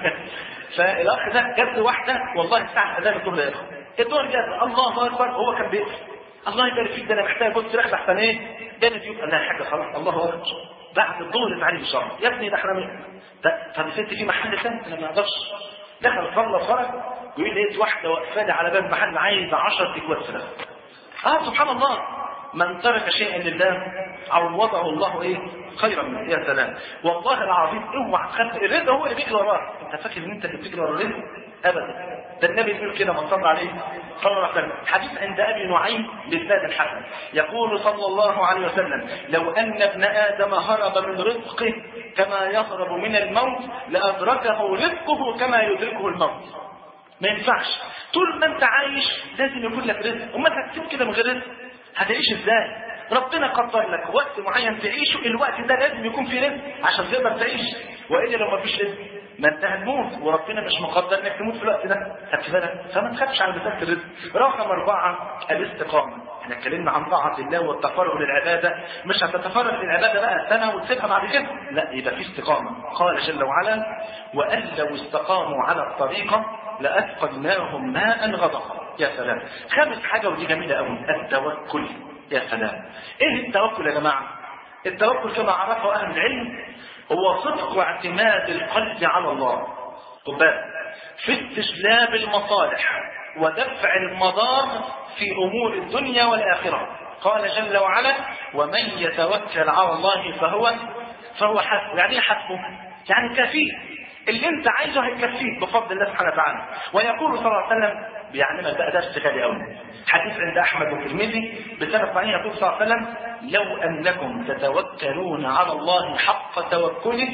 فالاخ ده جاب له واحده والله الساعه اذان الظهر يا اخو، الظهر جاب الله اكبر هو كان بيقف الله يبارك فيك ده انا محتاج بص ريح احسن ايه جانب يبقى انا حاجه خلاص الله اكبر بعد الظهر تعالي بشهر يا ابني ده احنا طب الست في محل ثاني انا ما اقدرش. دخل صلى وخرج ويقول لقيت واحده واقفه لي على باب محل عايزه عشرة اكواب فراخ. اه سبحان الله، من ترك شيئا لله عوضه الله ايه خيرا منه. يا سلام والله العظيم اوعى تخاف، الرزق هو اللي بيجري وراك. انت فاكر ان انت اللي بتجري ورا الرزق؟ ابدا، ده النبي بيقول كده من صلى عليه صلى الله عليه وسلم. حديث عند ابي نعيم بإسناد الحسن يقول صلى الله عليه وسلم: لو ان ابن ادم هرب من رزقه كما يهرب من الموت لادركه رزقه كما يدركه الموت. ما ينفعش طول ما انت عايش لازم يكون لك رزق، وما هتسيب كده من غير رزق هتعيش ازاي؟ ربنا قدر لك وقت معين تعيشه، الوقت ده لازم يكون فيه رزق عشان تقدر تعيش، والا لو ما فيش رزق ما انت هتموت، وربنا مش مقدر انك تموت في الوقت ده. خدت بالك؟ فما تخافش على مساله الرزق. رقم اربعه الاستقامه. احنا اتكلمنا عن طاعه الله والتفرغ للعباده، مش هتتفرغ للعباده بقى سنه وتسيبها بعد كده، لا يبقى في استقامه. قال جل وعلا: وان لو استقاموا على الطريقه لاسقيناهم ماء غدقا. يا سلام. خامس حاجه ودي جميله قوي، التوكل. يا سلام. ايه التوكل يا جماعه؟ التوكل كما عرفه اهل العلم هو صدق اعتماد القلب على الله. خد بالك، في استجلاب المصالح ودفع المضار في امور الدنيا والاخره. قال جل وعلا: ومن يتوكل على الله فهو فهو حسبه. يعني ايه حسبه؟ يعني كفيه، اللي انت عايزه هيكفيك بفضل الله سبحانه وتعالى. ويقول صلى الله عليه وسلم، بيعلمك بقى درس غالي قوي، حديث عند احمد والترمذي بسند صحيح، يقول صلى الله عليه وسلم: لو انكم تتوكلون على الله حق توكله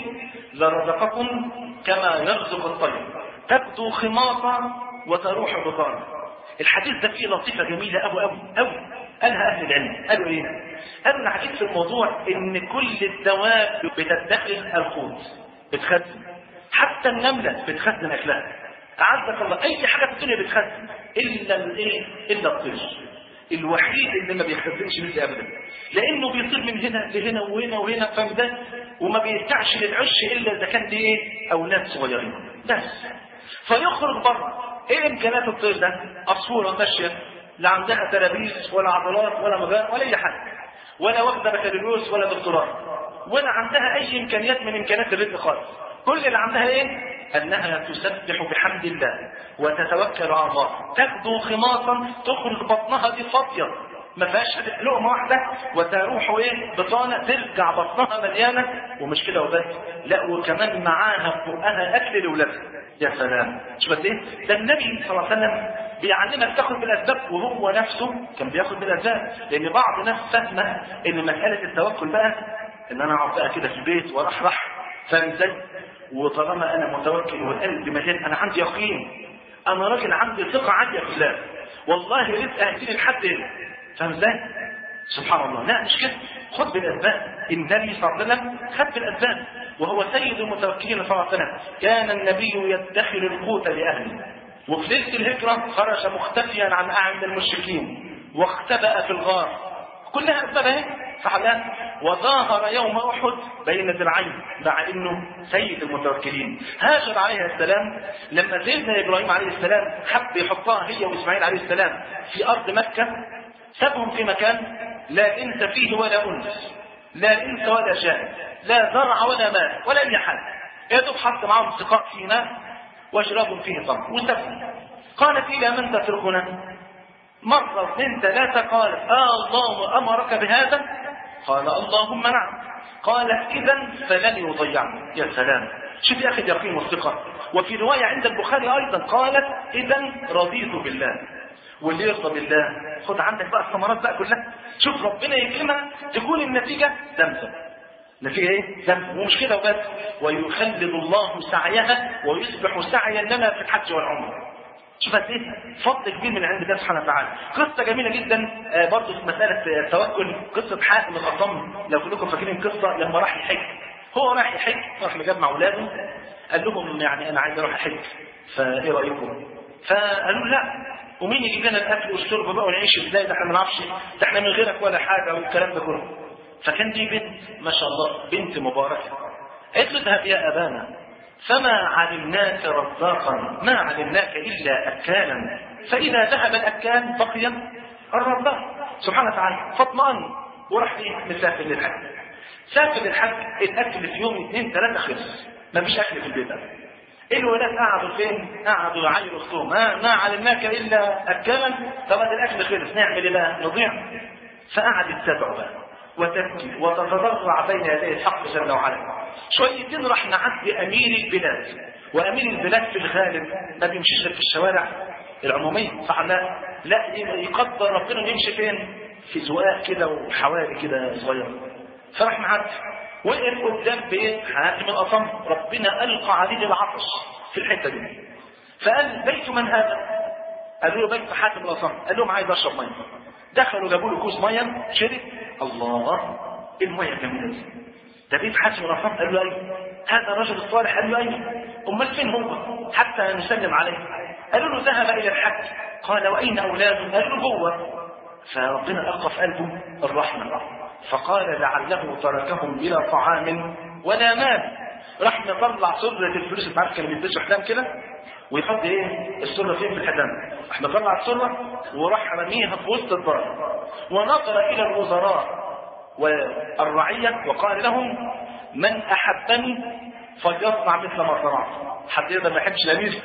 لرزقكم كما يرزق الطير تبدو خماصا وتروح بطانا. الحديث ده فيه لطيفه جميله قوي قوي قوي، قالها اهل العلم. قالوا ايه؟ قالوا الحديث في الموضوع ان كل الدواب بتدخل القوت، بتخزن، حتى النمله بتخزن اكلها. اعزك الله، اي حاجه في الدنيا بتخزن الا الايه؟ الا الطير الوحيد اللي ما بيخزنش رزق ابدا، لانه بيطير من هنا لهنا وهنا وهنا، فاهم ده؟ وما بيرجعش للعش الا اذا كان ليه ايه؟ اولاد صغيرين بس. فيخرج بره. ايه امكانيات الطير ده؟ عصفوره ماشيه، لا عندها تلابيس ولا عضلات ولا مجال ولا اي حاجه، ولا واخده بكالوريوس ولا دكتوراه، ولا عندها اي امكانيات من امكانيات الرزق خالص. كل اللي عندها ايه؟ انها تسبح بحمد الله وتتوكل على الله. تغدو خماصا، تخرج بطنها دي فاضيه ما فيهاش لقمه واحده، وتروح ايه؟ بطانه، ترجع بطنها مليانه. ومش كده وبس، لا وكمان معاها في بقها اكل لاولادها. يا سلام، شوف قد ايه ده النبي صلى الله عليه وسلم بيعلمك تاخد بالاسباب، وهو نفسه كان بياخد بالاسباب. لان بعض الناس فاهمه ان مساله التوكل بقى ان انا اقعد بقى كده في البيت وارحرح، فاهم ازاي؟ وطالما انا متوكل والقلب مليان، انا عندي يقين، انا راجل عندي ثقه عاليه في الله، والله رزق هيجيني لحد هنا، فاهم ازاي؟ سبحان الله. لا مش كده، خد بالاسباب. النبي صلى الله عليه وسلم خد بالاسباب، وهو سيد المتوكلين صلى الله عليه وسلم. كان النبي يدخر القوت لاهله، وفي ليله الهجره خرج مختفيا عن اعين المشركين واختبأ في الغار. كلها اسباب اهي، صح ولا؟ وظاهر يوم احد بين ذراعين، مع انه سيد المتوكلين. هاجر عليه السلام لما سيدنا ابراهيم عليه السلام حب يحطها هي واسماعيل عليه السلام في ارض مكه، سابهم في مكان لا انس فيه ولا انس، لا انس ولا شاهد، لا زرع ولا ماء ولا اي حاجه، يا دوب حط معهم سقاء فيه ماء واشراب فيه طعم وسابهم. قالت: الى من تتركنا؟ مرة اثنين ثلاثة قالت: آه الله أمرك بهذا؟ قال: اللهم نعم. قالت: إذا فلن يضيعني. يا سلام، شوف يا أخي اليقين والثقة. وفي رواية عند البخاري أيضا قالت: إذا رضيت بالله. واللي يرضى بالله خد عندك بقى الثمرات بقى كلها. شوف ربنا يكرمها تكون النتيجة زمزم. نتيجة ايه؟ زمزم. ومش كده وبس، ويخلد الله سعيها ويصبح سعيا لنا في الحج والعمرة. شوف ايه فضل كبير من عند الله سبحانه وتعالى. قصه جميله جدا آه برضه في مساله التوكل، قصه حاتم الأصم. لو كلكم فاكرين القصه، لما راح يحج، هو راح يحج، راح مجمع اولاده، قال لهم يعني انا عايز اروح احج، فايه رايكم؟ فقالوا لا، ومين يجيب لنا الاكل والشرب بقى ونعيش ازاي؟ ده احنا ما نعرفش، ده احنا من غيرك ولا حاجه والكلام ده كله. فكان دي بنت ما شاء الله، بنت مباركه، قالت له: اذهب يا ابانا فما علمناك رزاقا، ما علمناك إلا أكالا، فإذا ذهب الأكال بقي الرزاق سبحانه وتعالى. فاطمئن وراح إيه؟ مسافر للحج. سافر للحج، الأكل في يوم اثنين ثلاثة خلص، ما فيش أكل في البيت. الولاد قعدوا فين؟ قعدوا يعيروا أختهم: ما ما علمناك إلا أكالا، طب الأكل خلص نعمل إيه بقى؟ نضيع. فقعدت تدعو بقى وتبكي وتتضرع بين يدي الحق جل وعلا. شويتين راح نعدي امير البلاد، وامير البلاد في الغالب ما بيمشيش غير في الشوارع العموميه، صح لا؟ لا يقدر ربنا يمشي فين؟ في زواق كده وحوالي كده صغيره. فراح معدي، وقف قدام بيت حاتم الأصم، ربنا القى عليه العطش في الحته دي. فقال: بيت من هذا؟ قالوا له: بيت حاتم الأصم. قال لهم: عايز اشرب ميه. دخلوا جابوا له كوز ميه، شرب. الله، الميه جميله دي، ده بيت حاتم الأصم. قال له: ايوه. هذا الرجل الصالح؟ قال له: ايوه. امال فين هو حتى نسلم عليه؟ قالوا له: ذهب الى الحج. قال: واين اولاده؟ قال له: جوه. فربنا القى في قلبه الرحمه، فقال: لعله تركهم بلا طعام ولا مال. راح نطلع سره الفلوس، انت عارف كانوا بيلبسوا حزام كده ويحط ايه السره فين في الحزام، راح نطلع السره وراح رميها في وسط الدار. ونظر الى الوزراء والرعية وقال لهم من أحبني فليصنع مثل ما صنعت. حد يقدر ما يحبش الأمير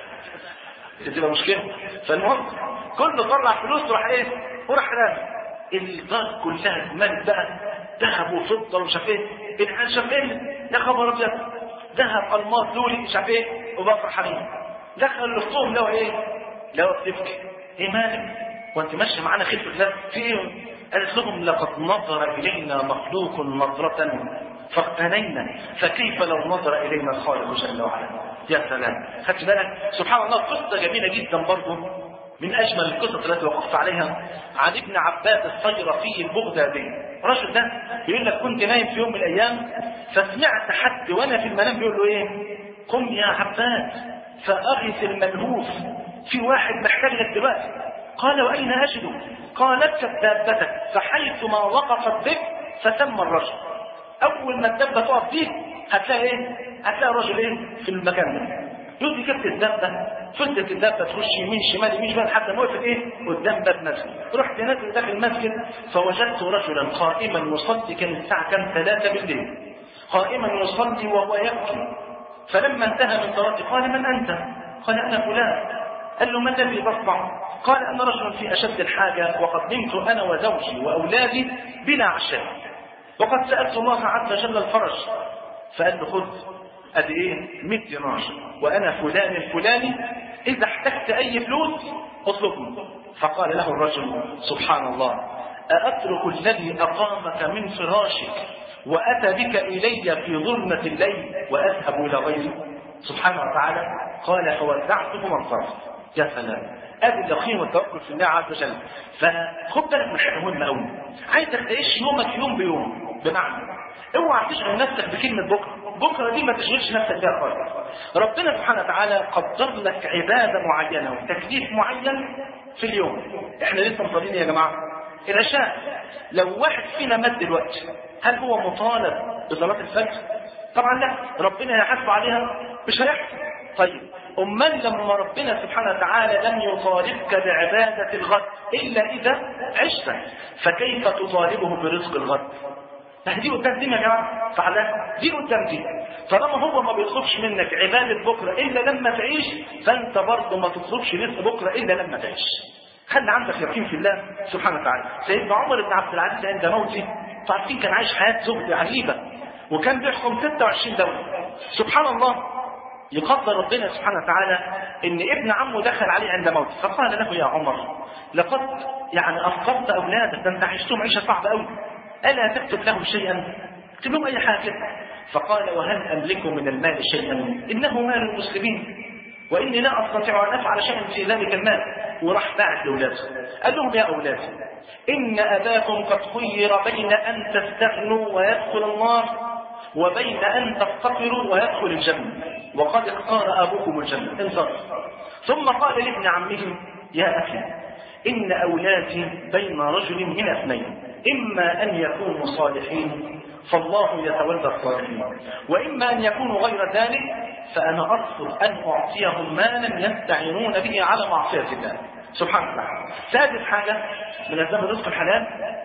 تبقى مشكلة. فالمهم كله طلع فلوس وراح ايه وراح رامي الدار كلها اتملت بقى ذهب وفضة ومش عارف ايه. العيال شاف ايه يا خبر ابيض ذهب الماس لولي مش عارف ايه وبقى فرحانين. دخل الاخطوم لو ايه لو تبكي ايه مالك وانت ماشي معانا خلف الله في ايه؟ قالت لهم لقد نظر الينا مخلوق نظرة فاغتنينا فكيف لو نظر الينا الخالق جل وعلا. يا سلام. خدت بالك سبحان الله قصه جميله جدا برضه من اجمل القصص التي وقفت عليها عن ابن عباس الصيرفي البغدادي. الرجل ده بيقول لك كنت نايم في يوم من الايام فسمعت حد وانا في المنام بيقول له ايه قم يا عباس فاغث الملهوف في واحد محتاج لك دلوقتي. قال واين اجده؟ قال اركب دابتك فحيثما وقفت بك فسمى الرجل. اول ما الدابه تقف بيك هتلاقي ايه هتلاقي الرجل ايه في المكان ده. يقول لي كبت الدابه فضلت الدابه تخش يمين شمال يمين شمال حتى ما وقفت ايه قدام باب مسجد. رحت نازل داخل المسجد فوجدت رجلا قائما يصلي كان الساعه كان ثلاثة بالليل قائما يصلي وهو يبكي. فلما انتهى من صلاته قال من انت؟ قال انا فلان. قال له ما الذي تصنع؟ قال انا رجل في اشد الحاجه وقد نمت انا وزوجي واولادي بلا عشاء وقد سالت الله عز وجل الفرج. فقال له خذ ادي ايه مئة دينار وانا فلان الفلاني اذا احتجت اي فلوس اطلبني. فقال له الرجل سبحان الله أأترك الذي أقامك من فراشك وأتى بك إلي في ظلمة الليل وأذهب إلى غيري سبحانه وتعالى. قال فودعته وانصرف. يا سلام. ادي اليقين والتوكل في الله عز وجل. فخد بالك من حاجه مهمه قوي عايزك تعيش يومك يوم بيوم. بمعنى اوعى تشغل نفسك بكلمه بكره بكره دي ما تشغلش نفسك بيها خالص. ربنا سبحانه وتعالى قدر لك عباده معينه وتكليف معين في اليوم. احنا لسه مصلين يا جماعه العشاء. لو واحد فينا مات دلوقتي هل هو مطالب بصلاه الفجر؟ طبعا لا. ربنا يحاسب عليها مش هيحصل. طيب امال لما ربنا سبحانه وتعالى لم يطالبك بعباده الغد الا اذا عشت فكيف تطالبه برزق الغد؟ دي قدام دي يا جماعه صح لا دي قدام دي. طالما هو ما بيطلبش منك عباده بكره الا لما تعيش فانت برضه ما تطلبش رزق بكره الا لما تعيش. خلي عندك يقين في الله سبحانه وتعالى. سيدنا عمر بن عبد العزيز عند موته عارفين كان عايش حياه زهد عجيبه وكان بيحكم ستة وعشرين دوله. سبحان الله يقدر ربنا سبحانه وتعالى ان ابن عمه دخل عليه عند موته فقال له يا عمر لقد يعني افقدت اولادك انت عشتهم عيشه صعبه قوي الا تكتب لهم شيئا؟ اكتب لهم اي حاجه. فقال وهل املك من المال شيئا؟ انه مال المسلمين واني لا استطيع ان افعل شيئا في ذلك المال. وراح باعت لاولاده قال لهم يا اولادي ان اباكم قد خير بين ان تستغنوا ويدخل النار وبين ان تفتقروا ويدخل الجنه وقد اختار ابوكم الجنه انصرف. ثم قال لابن عمه يا اخي ان اولادي بين رجل من اثنين اما ان يكونوا صالحين فالله يتولى الصالحين واما ان يكونوا غير ذلك فانا ارفض ان اعطيهم مالا يستعينون به على معصيه الله سبحانه وتعالى. سادس حاجه من اسباب الرزق الحلال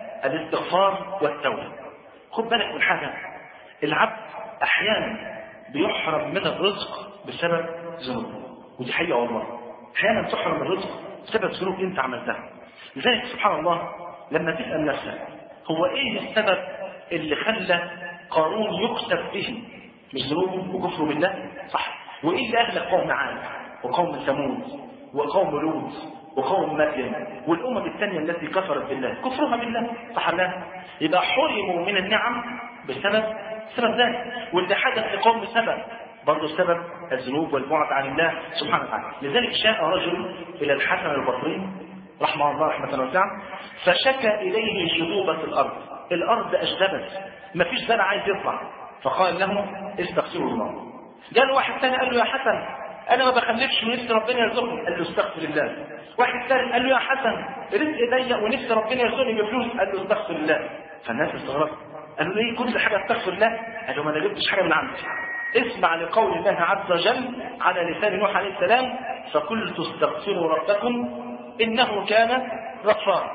الاستغفار والتوبه. خد بالك من حاجه العبد احيانا بيحرم من الرزق بسبب ذنوب ودي حقيقه والله. احيانا تحرم الرزق بسبب ذنوب انت عملتها. لذلك سبحان الله لما تسال نفسك هو ايه السبب اللي خلى قارون يكتب به مش ذنوبه وكفره بالله صح؟ وايه اللي اهلك قوم عاد وقوم ثمود وقوم لوط وقوم مدين والامم الثانيه التي كفرت بالله كفرها بالله صح لا؟ يبقى حرموا من النعم بسبب سبب ذلك. واللي حدث لقوم سبب برضه سبب الذنوب والبعد عن الله سبحانه وتعالى. لذلك جاء رجل الى الحسن البصري رحمه الله رحمه واسعه فشكى اليه شذوبه الارض. الارض اجدبت ما فيش زرع عايز يطلع فقال له استغفروا الله. جاء واحد ثاني قال له يا حسن انا ما بخلفش ونفسي ربنا يرزقني قال له استغفر الله. واحد ثالث قال له يا حسن رزق ضيق ونفسي ربنا يرزقني بفلوس قال له استغفر الله. فالناس استغربت قالوا ليه كل حاجه استغفر الله؟ قال له ما انا جبتش حاجه من عندي. اسمع لقول الله عز وجل على لسان نوح عليه السلام فقلت استغفروا ربكم انه كان غفارا.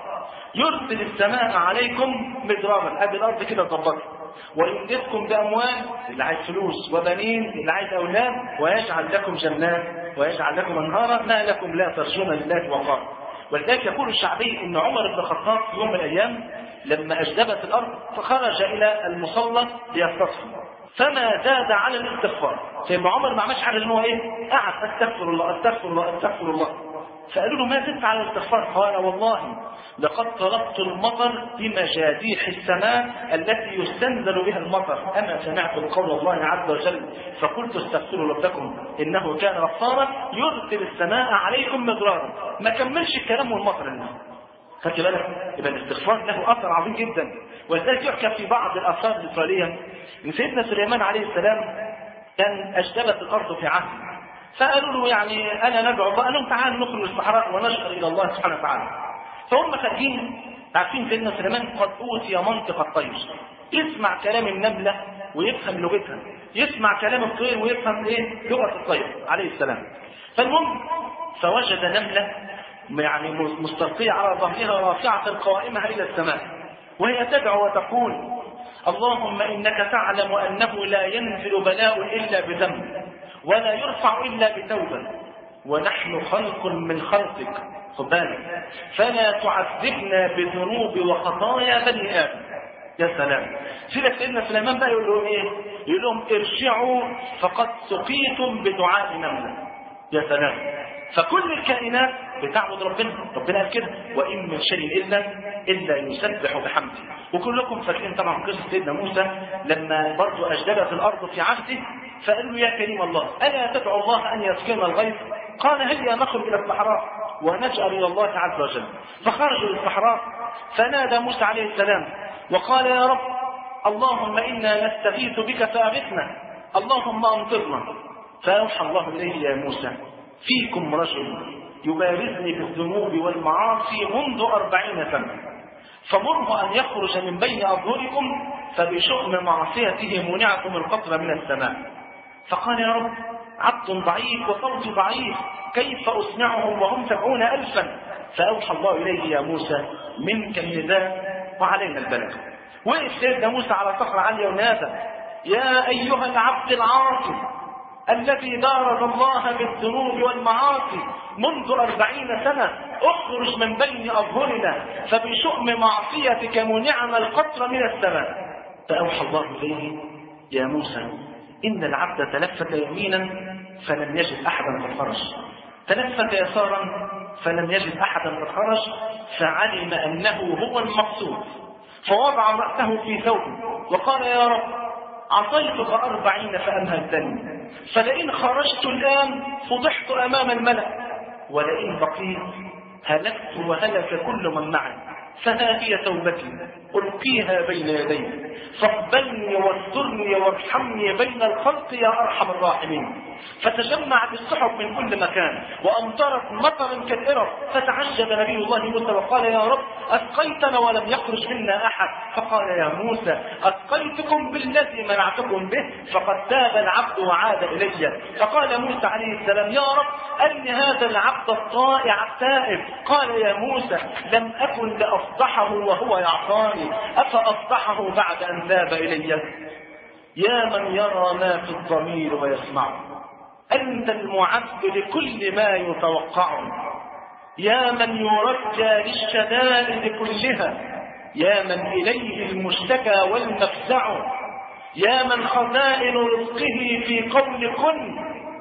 يرسل السماء عليكم مدرارا، ادي الارض كده ظبطت، ويمددكم باموال اللي عايز فلوس، وبنين اللي عايز اولاد، ويجعل لكم جنات ويجعل لكم انهارا ما لكم لا ترجون لله وقارا. ولذلك يقول الشعبي ان عمر بن الخطاب في يوم من الايام لما اجدبت الارض فخرج الى المصلى ليستسقي، فما زاد على الاستغفار. سيدنا عمر ما عملش حاجه ان هو ايه؟ قعد استغفر الله استغفر الله استغفر الله. فقالوا له ما زدت على الاستغفار؟ قال والله لقد طلبت المطر بمجاديح السماء التي يستنزل بها المطر، اما سمعت قول الله عز وجل فقلت استغفروا ربكم انه كان غفارا يرسل السماء عليكم مدرارا. ما كملش الكلام والمطر اللي خدت بالك؟ يبقى الاستغفار له اثر عظيم جدا. ولذلك يحكى في بعض الاثار الاسرائيليه ان سيدنا سليمان عليه السلام كان اجدبت الارض في عهده، فقالوا له يعني انا ندعو الله، قال لهم تعالوا نخرج الصحراء ونشكر الى الله سبحانه وتعالى. فهم خارجين عارفين سيدنا سليمان قد اوتي منطق الطير، يسمع كلام النمله ويفهم لغتها، يسمع كلام الطير ويفهم ايه لغه الطير عليه السلام. فالمهم فوجد نمله يعني مستلقيه على ظهرها رافعه قوائمها الى السماء، وهي تدعو وتقول اللهم انك تعلم انه لا ينزل بلاء الا بذنب ولا يرفع إلا بتوبة، ونحن خلق من خلقك خد بالك فلا تعذبنا بذنوب وخطايا بني آدم. يا سلام. سيدنا سيدنا سليمان بقى يقول لهم ايه؟ يقول لهم ارجعوا فقد سقيتم بدعاء نملة. يا سلام. فكل الكائنات بتعبد ربنا، ربنا قال كده وإن من شيء إلا إلا يسبح بحمده. وكلكم فاكرين طبعا قصة سيدنا موسى لما برضه أجدبت الأرض في عهده، فقال له يا كريم الله ألا تدعو الله أن يسقينا الغيث؟ قال هيا نخرج إلى الصحراء ونجأر إلى الله عز وجل. فخرجوا إلى الصحراء فنادى موسى عليه السلام وقال يا رب اللهم إنا نستغيث بك فأغثنا اللهم أمطرنا. فأوحى الله إليه يا موسى فيكم رجل يبارزني بالذنوب والمعاصي منذ أربعين سنة، فمره أن يخرج من بين أظهركم فبشؤم معصيته منعكم القطر من السماء. فقال يا رب عبد ضعيف وصوتي ضعيف كيف أسمعهم وهم سبعون ألفا؟ فأوحى الله إليه يا موسى منك النداء وعلينا البلاغ. وقف سيدنا موسى على صخرة عالية ونادى يا أيها العبد العاصي الذي دارج الله بالذنوب والمعاصي منذ أربعين سنة اخرج من بين أظهرنا فبشؤم معصيتك منعنا القطر من السماء. فأوحى الله إليه يا موسى إن العبد تلفت يمينا فلم يجد أحدا قد خرج، تلفت يسارا فلم يجد أحدا قد خرج، فعلم أنه هو المقصود فوضع رأسه في ثوبه وقال يا رب عصيتك أربعين فأمهلتني، فلئن خرجت الآن فضحت أمام الملأ، ولئن بقيت هلكت وهلك كل من معي، فها هي توبتي ألقيها بين يديك فاقبلني واسترني وارحمني بين الخلق يا أرحم الراحمين. فتجمعت السحب من كل مكان وأمطرت مطرا كالإرب، فتعجب نبي الله موسى وقال يا رب أسقيتنا ولم يخرج منا أحد. فقال يا موسى أسقيتكم بالذي منعتكم به فقد تاب العبد وعاد إلي. فقال موسى عليه السلام يا رب أرني هذا العبد الطائع التائب. قال يا موسى لم أكن لأفضحه وهو يعصاني أفأفضحه بعد أن تاب إلي؟ يا من يرى ما في الضمير ويسمعه أنت المعد لكل ما يتوقع، يا من يرجى للشدائد كلها، يا من إليه المشتكى والمفزع، يا من خزائن رزقه في قول كن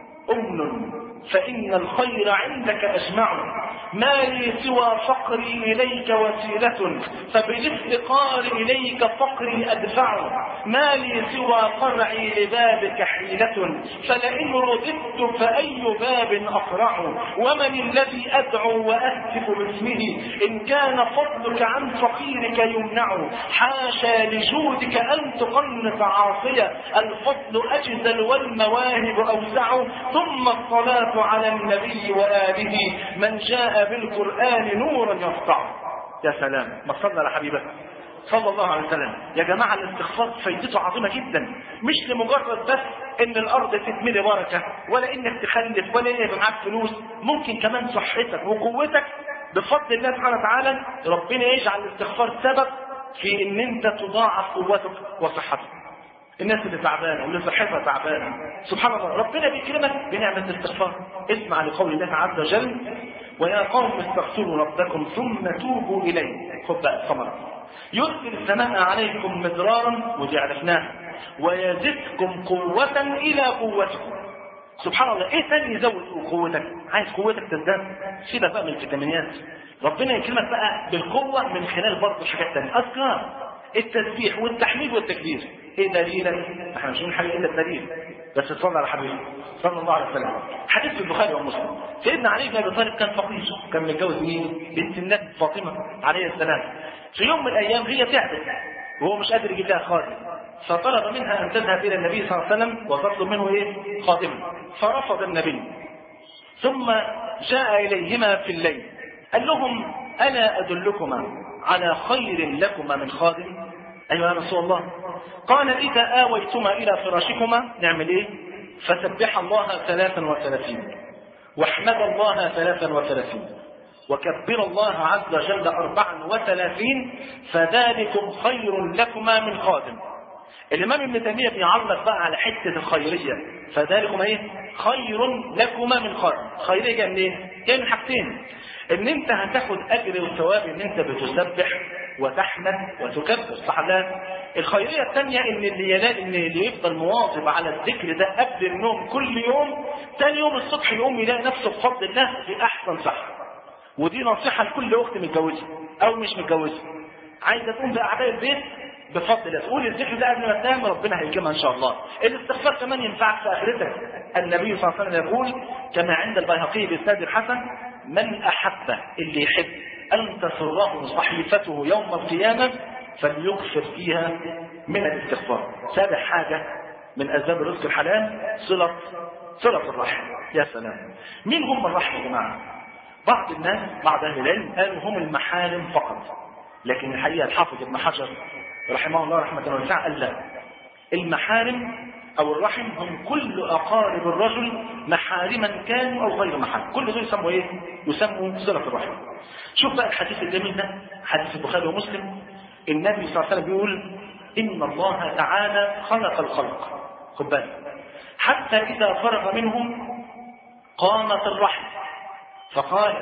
أمن فإن الخير عندك أجمع. ما لي سوى فقري إليك وسيلة فبالافتقار إليك فقري أدفع. ما لي سوى قرعي لبابك حيلة فلئن رددت فأي باب أقرع. ومن الذي أدعو وأهتف باسمه إن كان فضلك عن فقيرك يمنع. حاشا لجودك أن تقنط عاصية الفضل أجزل والمواهب أوسع. ثم الصلاة على النبي وآله من جاء بالقرآن نورا يسطع. يا سلام ما صلى على حبيبك صلى الله عليه وسلم. يا جماعة الاستغفار فايدته عظيمة جدا، مش لمجرد بس ان الارض تتملي بركة ولا انك تخلف ولا انك معاك فلوس، ممكن كمان صحتك وقوتك بفضل الله سبحانه وتعالى ربنا يجعل الاستغفار سبب في ان انت تضاعف قوتك وصحتك. الناس اللي تعبانه واللي صحتها تعبانه سبحان الله ربنا بيكرمك بنعمه الاستغفار. اسمع لقول الله عز وجل: ويا قوم استغفروا ربكم ثم توبوا اليه. خد بقى ثمره: يرسل السماء عليكم مدرارا، ودي عرفناها، ويزدكم قوه الى قوتكم. سبحان الله. ايه تاني يزود قوتك؟ عايز قوتك تزداد؟ سيبك بقى من الفيتامينات، ربنا يكرمك بقى بالقوه من خلال برضه حاجات تانيه، اذكار، التسبيح والتحميد والتكبير. ايه دليلك؟ احنا مش بنقول حاجه الا الدليل، بس صلى على حبيبي صلى الله عليه وسلم. حديث في البخاري ومسلم: سيدنا علي بن ابي طالب كان فقير، كان متجوز مين؟ بنت النبي فاطمه عليه السلام. في يوم من الايام هي تعبت وهو مش قادر يجيب لها خادم، فطلب منها ان تذهب الى النبي صلى الله عليه وسلم وتطلب منه ايه؟ خادما. فرفض النبي، ثم جاء اليهما في الليل قال لهم: الا ادلكما على خير لكما من خادم؟ ايوه يا رسول الله. قال: اذا اويتما الى فراشكما نعمل ايه؟ فسبح الله ثلاثا وثلاثين، واحمد الله ثلاثا وثلاثين، وكبر الله عز وجل أربعا وثلاثين، فذلكم خير لكما من خادم. الإمام ابن تيمية بيعلق بقى على حتة الخيرية، فذلكم ايه؟ خير لكما من خادم. خيرية جايه من ايه؟ جايه من حاجتين: ان انت هتاخد اجر وثواب ان انت بتسبح وتحمد وتكبر، صح لا؟ الخيرية الثانية ان اللي ينال ان اللي يفضل مواظب على الذكر ده قبل النوم كل يوم، ثاني يوم الصبح يقوم يلاقي نفسه بفضل الله في احسن صحة. ودي نصيحة لكل اخت متجوزة او مش متجوزة عايزة تقوم باعباء البيت بفضل الله، تقول الذكر ده قبل ما تنام ربنا هيكرمها ان شاء الله. الاستغفار كمان ينفعك في اخرتك. النبي صلى الله عليه وسلم يقول كما عند البيهقي بإسناد الحسن: من احب، اللي يحب ان تسره صحيفته يوم القيامة فليكثر فيها من الاستغفار. سابع حاجة من اسباب الرزق الحلال صلة صلة الرحم. يا سلام. مين هم الرحم يا جماعة؟ بعض الناس بعض اهل العلم قالوا هم المحارم فقط، لكن الحقيقة الحافظ ابن حجر رحمه الله رحمة واسعة قال لا، المحارم او الرحم هم كل اقارب الرجل محارما كانوا او غير محارم، كل دول يسموا ايه؟ يسموا صلة الرحم. شوف بقى الحديث الجميل ده، حديث البخاري ومسلم. النبي صلى الله عليه وسلم بيقول: ان الله تعالى خلق الخلق، خد بالك، حتى اذا فرغ منهم قامت الرحم فقال: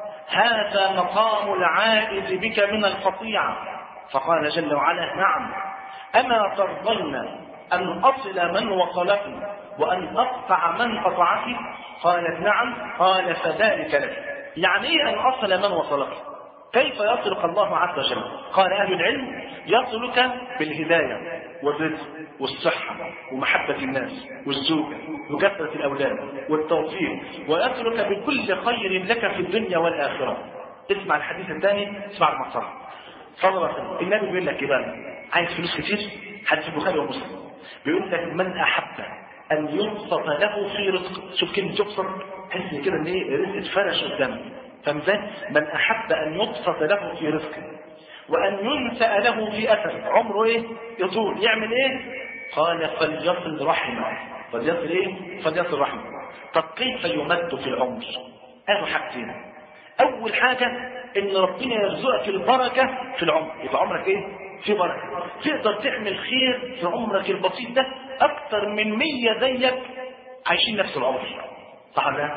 هذا مقام العائد بك من القطيعة. فقال جل وعلا: نعم، أما ترضين أن أصل من وصلك وأن أقطع من قطعك؟ قالت: نعم. قال: فذلك لك. يعني إيه أن أصل من وصلك؟ كيف يصلك الله عز وجل؟ قال أهل العلم: يصلك بالهداية والرزق والصحة ومحبة الناس والزوجة وكثرة الأولاد والتوفيق، ويصلك بكل خير لك في الدنيا والآخرة. اسمع الحديث الثاني، اسمع المقصد. صلى الله عليه وسلم النبي بيقول لك ايه بقى؟ عايز فلوس كتير؟ حديث البخاري ومسلم بيقول لك: من احب ان يبسط له في رزق. شوف كلمه يبسط، تحس كده ان ايه؟ رزق اتفرش قدامك. فاهم ازاي؟ من احب ان يبسط له في رزقه وان ينسأ له في اثر عمره ايه؟ يطول. يعمل ايه؟ قال: فليصل رحمه. فليصل ايه؟ فليصل رحمه. طب كيف يمد في العمر؟ قالوا حاجتين. اول حاجه ان ربنا يرزقك البركه في العمر، يبقى عمرك ايه؟ في بركه، تقدر تعمل خير في عمرك البسيط ده اكتر من مية زيك عايشين نفس العمر، صح ولا؟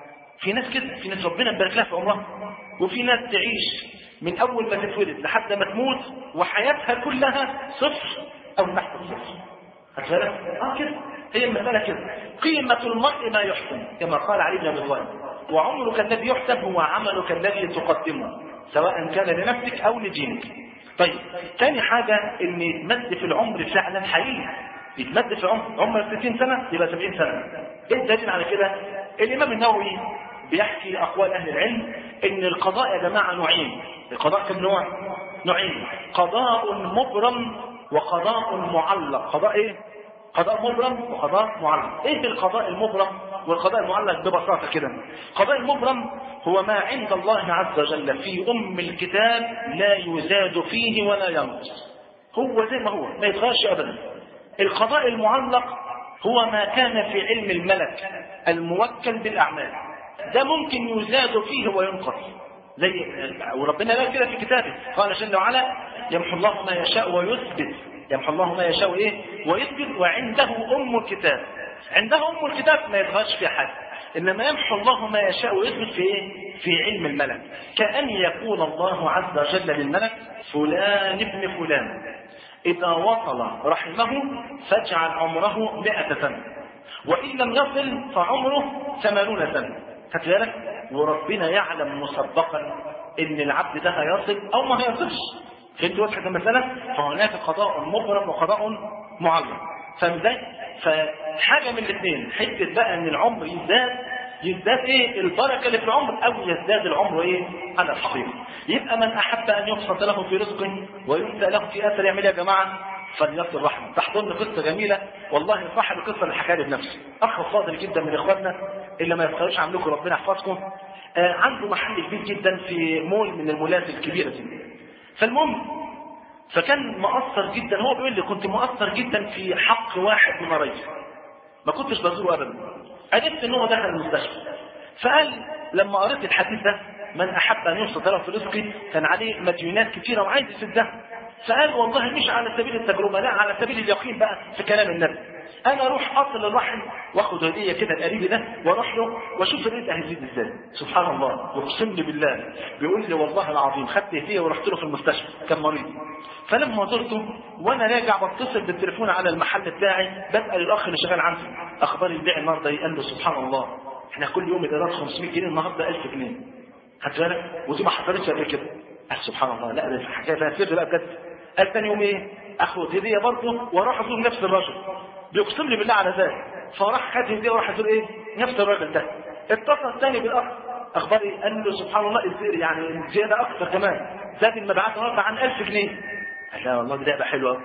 في ناس كده، في ناس ربنا يبارك لها في عمرها، وفي ناس تعيش من اول ما تتولد لحد ما تموت وحياتها كلها صفر او تحت الصفر. هتفرق؟ اه كده هي المساله كده. قيمه المرء ما يحسن، كما قال علي بن ابي طالب: وعمرك الذي يحسب هو عملك الذي تقدمه سواء كان لنفسك او لدينك. طيب، ثاني حاجه ان يتمد في العمر فعلا حقيقي. يتمد في العمر، عمرك ستين سنه يبقى سبعين سنه. ايه الدليل على كده؟ الامام النووي بيحكي اقوال اهل العلم ان القضاء يا جماعه نوعين. القضاء كم نوع؟ نوعين: قضاء مبرم وقضاء معلق. قضاء ايه؟ قضاء مبرم وقضاء معلق. ايه القضاء المبرم والقضاء المعلق ببساطه كده؟ القضاء المبرم هو ما عند الله عز وجل في ام الكتاب لا يزاد فيه ولا ينقص، هو زي ما هو ما يتغيرش ابدا. القضاء المعلق هو ما كان في علم الملك الموكل بالاعمال، ده ممكن يزاد فيه وينقص. زي وربنا قال كده في كتابه، قال جل وعلا يمحو الله ما يشاء ويثبت، يمحو الله ما يشاء ايه ويثبت، وعنده ام الكتاب. عنده ام الكتاب ما يتغيرش فيها حاجه، انما يمحو الله ما يشاء ويثبت في ايه؟ في علم الملك. كأن يقول الله عز وجل للملك فلان ابن فلان اذا وصل رحمه فاجعل عمره مئة سنه، وان لم يصل فعمره ثمانون سنه. خدت بالك؟ وربنا يعلم مسبقا ان العبد ده هيصل او ما هيصلش. فهمت وضحت المساله؟ فهناك قضاء مبرم وقضاء معلم. فاهم ازاي؟ فحاجه من الاثنين، حته بقى ان العمر يزداد يزداد ايه البركه اللي في العمر، او يزداد العمر ايه على الحقيقه. يبقى من احب ان يبسط له في رزقه وينسى له في اثر، يعمل يا جماعه فليصل رحمه. تحضرني قصه جميله والله، صاحب القصه اللي حكاها لي بنفسه، اخ فاضل جدا من اخواننا اللي ما يفخروش عنكم ربنا يحفظكم. آه عنده محل كبير جدا في مول من المولات الكبيره دي. فالمهم فكان مؤثر جدا، هو بيقول لي كنت مؤثر جدا في حق واحد من قرايبي ما كنتش بزوره ابدا. عرفت ان هو دخل المستشفى، فقال لما قريت الحديث ده من احب ان يبسط له في رزقه، كان عليه مديونات كثيره وعايز يسدها. فقال والله مش على سبيل التجربه، لا على سبيل اليقين بقى في كلام النبي، انا اروح اصل الرحم واخد هديه كده لقريبي ده واروح له واشوف الرزق هيزيد ازاي. سبحان الله، يقسم لي بالله بيقول لي والله العظيم خدت هديه ورحت له في المستشفى كان مريض. فلما زرته وانا راجع بتصل بالتليفون على المحل بتاعي بسال الاخ اللي شغال عندي اخبار البيع النهارده، قال له سبحان الله احنا كل يوم الايراد خمسمائة جنيه، النهارده ألف جنيه. خدت بالك؟ ودي ما حصلتش قبل كده. قال سبحان الله، لا ده حكايه فيها سر بقى بجد. قال ثاني يوم ايه؟ اخد هديه برضه واروح ازور نفس الراجل، بيقسم لي بالله على ذلك. فراح خد هديه وراح ازور ايه؟ نفس الراجل ده. اتصل ثاني بالاخ اخبار ايه؟ قال له سبحان الله الزير يعني زياده اكثر كمان، زاد المبيعات النهارده عن ألف جنيه. قال لا والله دي لعبه حلوه.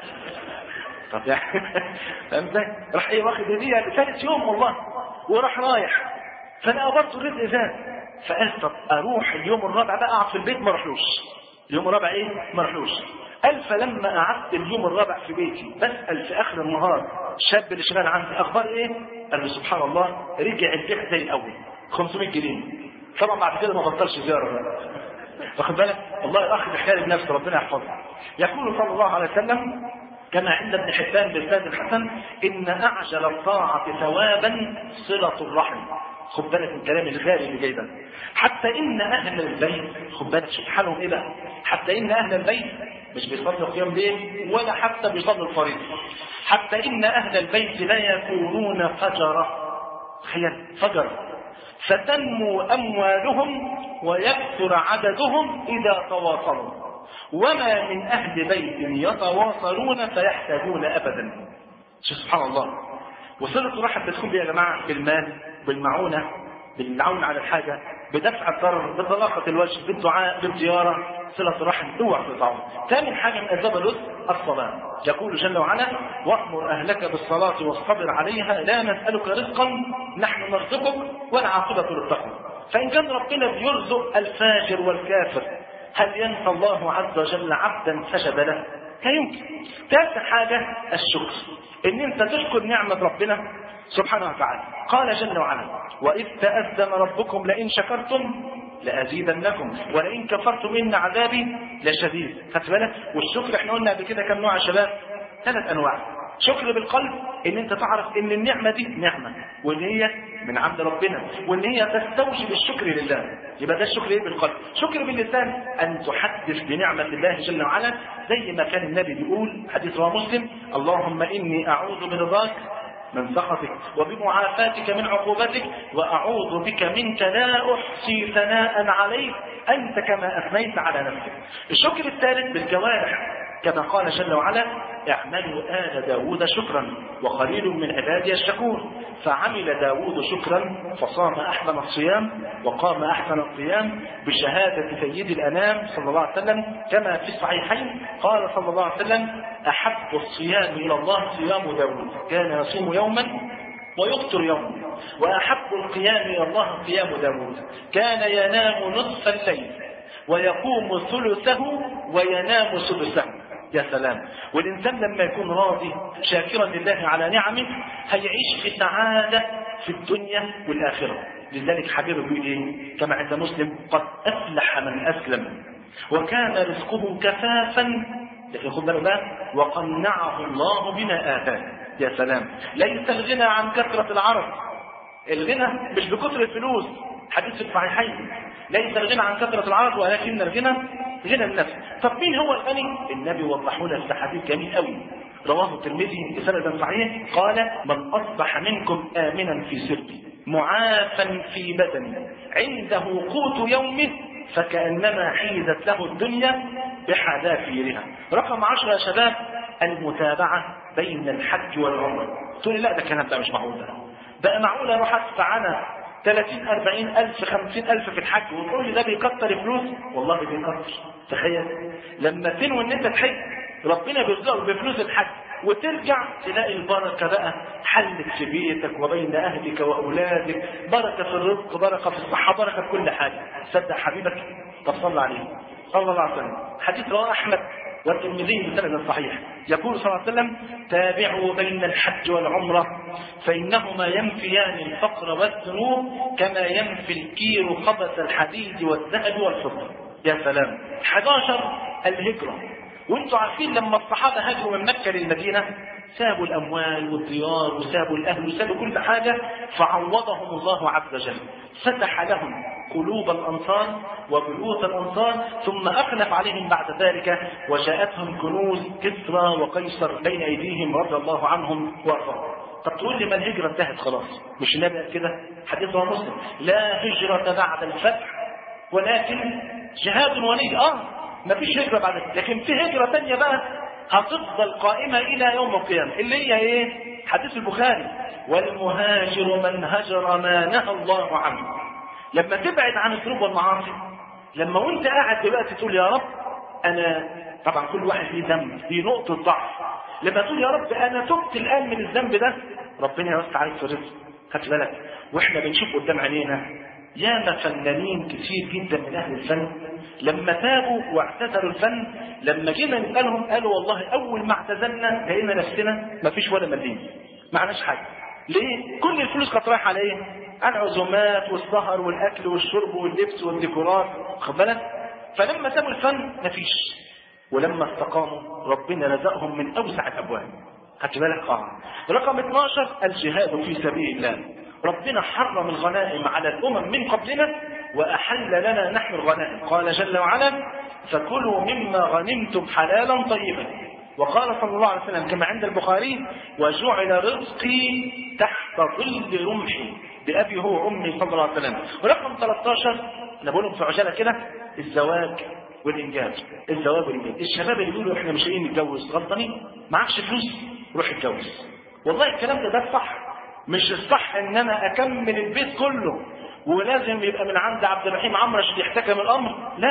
طب يعني فاهم ازاي؟ راح ايه واخد هديه ثالث يوم والله، وراح رايح فلقى برضه الرزق زاد. فقال طب اروح اليوم الرابع بقى اقعد في البيت ما اروحلوش. اليوم الرابع ايه؟ ما اروحلوش. قال فلما قعدت اليوم الرابع في بيتي بسال في اخر النهار الشاب اللي شغال عندي اخبار ايه؟ قال له سبحان الله رجع البيع زي الاول خمسمائة جنيه. طبعا بعد كده ما بطلش زياره بقى. واخد بالك؟ والله الاخ بيحكي بنفسه ربنا يحفظه. يقول صلى الله عليه وسلم كما عند ابن حبان بالسند الحسن ان اعجل الطاعه ثوابا صله الرحم. خد بالك من الكلام الغالي اللي جاي ده. حتى ان اهل البيت، خد بالك شوف حالهم ايه بقى، حتى ان اهل البيت مش بيصلوا قيام ليل ولا حتى بيصلوا الفريضه، حتى ان اهل البيت لا يكونون فجرا. تخيل فجر، فتنمو اموالهم ويكثر عددهم اذا تواصلوا، وما من اهل بيت يتواصلون فيحتاجون ابدا. سبحان الله. وصلة الرحم بتكون بيه يا جماعه بالمال، بالمعونه، بالعون على الحاجه، بدفع الضرر، بطلاقه الوجه، بالدعاء، بالزياره. صلة الرحم اوعى تقطعها. ثامن حاجه من اسباب الرزق الصلاه. يقول جل وعلا وامر اهلك بالصلاه واصطبر عليها لا نسالك رزقا نحن نرزقك والعاقبه للتقوى. فان كان ربنا بيرزق الفاجر والكافر هل ينسى الله عز وجل عبدا سجد له؟ لا يمكن. ثالث حاجه الشكر، ان انت تشكر نعمه ربنا سبحانه وتعالى. قال جل وعلا واذ تأذن ربكم لئن شكرتم لأزيدنكم ولئن كفرتم إن عذابي لشديد. خدت بالك؟ والشكر احنا قلنا قبل كده كم نوع يا شباب؟ ثلاث أنواع. شكر بالقلب، إن أنت تعرف إن النعمة دي نعمة وإن هي من عند ربنا وإن هي تستوجب الشكر لله. يبقى ده الشكر إيه؟ بالقلب. شكر باللسان، أن تحدث بنعمة الله جل وعلا زي ما كان النبي بيقول حديث رواه مسلم اللهم إني أعوذ برضاك من سخطك وبمعافاتك من عقوبتك وأعوذ بك منك لا أحصي ثناء عليك أنت كما أثنيت على نفسك. الشكر الثالث بالجوارح كما قال جل وعلا اعملوا آل داود شكرا وقليل من عبادي الشكور. فعمل داود شكرا فصام أحسن الصيام وقام أحسن القيام بشهادة سيد الأنام صلى الله عليه وسلم كما في الصحيحين قال صلى الله عليه وسلم أحب الصيام إلى الله صيام داود كان يصوم يوما ويفطر يوما وأحب القيام إلى الله قيام داود كان ينام نصف الليل ويقوم ثلثه وينام سدسه. يا سلام. والإنسان لما يكون راضي شاكرا لله على نعمه هيعيش في سعادة في الدنيا والآخرة. لذلك حبيبه بيقول ايه كما عند مسلم: قد أفلح من أسلم وكان رزقه كفافا، لكن خد بالك بقى: وقنعه الله بما آتاه. يا سلام. ليس الغنى عن كثرة العرض، الغنى مش بكثرة الفلوس، حديث في الصحيحين: ليس الغنى عن كثرة العرض ولكن الغنى غنى النفس. طب مين هو الغني؟ النبي وضحه لنا في حديث جميل قوي رواه الترمذي بسند صحيح، قال: من أصبح منكم آمنا في سربه معافا في بدنه عنده قوت يومه فكأنما حيزت له الدنيا بحذافيرها. رقم عشرة يا شباب: المتابعة بين الحج والعمرة. تقول لي لا ده كلام بقى مش معقول، ده بقى معقول اروح ادفع انا ثلاثين أربعين ألف خمسين ألف في الحج وتقول لي ده بيكتر فلوس؟ والله بيكتر. تخيل لما تنوي ان انت تحج ربنا بيرزقك بفلوس الحج وترجع تلاقي البركه بقى حلت في بيتك وبين اهلك واولادك، بركه في الرزق، بركه في الصحه، بركه في كل حاجه. صدق حبيبك؟ طب صلى عليه صلى الله عليه وسلم. حديث رواه احمد والترمذي بسند صحيح، يقول صلى الله عليه وسلم: تابعوا بين الحج والعمره فانهما ينفيان الفقر والذنوب كما ينفي الكير خبث الحديد والذهب والفضه. يا سلام. أحد عشر: الهجره. وانتوا عارفين لما الصحابه هاجروا من مكه للمدينه سابوا الاموال والديار وسابوا الاهل وسابوا كل حاجه، فعوضهم الله عز وجل، فتح لهم قلوب الانصار وبيوت الانصار، ثم اخلف عليهم بعد ذلك وجاءتهم كنوز كسرى وقيصر بين ايديهم رضي الله عنهم وارضاهم. طب تقول لي ما الهجره انتهت خلاص؟ مش النبي كده؟ حديث رواه مسلم: لا هجره بعد الفتح ولكن جهاد ونية. اه ما فيش هجره بعد، لكن في هجره ثانيه بقى هتفضل قائمه الى يوم القيامه، اللي هي ايه؟ حديث البخاري: والمهاجر من هجر ما نهى الله عنه. لما تبعد عن الذنوب والمعاصي، لما وانت قاعد دلوقتي تقول يا رب انا، طبعا كل واحد ليه ذنب، ليه نقطه ضعف، لما تقول يا رب انا تبت الان من الذنب ده، ربنا يوسع عليك في الرزق. خد بالك، واحنا بنشوف قدام عينينا ياما فنانين كتير جدا من اهل الفن لما تابوا واعتزلوا الفن، لما جينا نسالهم قالوا والله اول ما اعتزلنا لقينا نفسنا ما فيش ولا مليم، ما عملناش حاجه. ليه؟ كل الفلوس كانت رايحه على ايه؟ على العزومات والسهر والاكل والشرب واللبس والديكورات. خد بالك؟ فلما سابوا الفن ما فيش، ولما استقاموا ربنا رزقهم من اوسع الابواب. خدت بالك؟ اه. رقم اثناشر: الجهاد في سبيل الله. ربنا حرم الغنائم على الامم من قبلنا واحل لنا نحن الغنائم، قال جل وعلا: فكلوا مما غنمتم حلالا طيبا. وقال صلى الله عليه وسلم كما عند البخاري: وجعل رزقي تحت ظل رمحي، بأبي هو وأمي صلى الله عليه وسلم. ورقم ثلاثة عشر انا بقولهم في عجاله كده: الزواج والانجاب. الزواج والانجاب. الشباب اللي بيقولوا احنا مش جايين نتجوز غلطانين، معكش فلوس روح اتجوز. والله الكلام ده ده الصح، مش الصح ان انا اكمل البيت كله ولازم يبقى من عند عبد الرحيم عمرو عشان يحتكم الامر. لا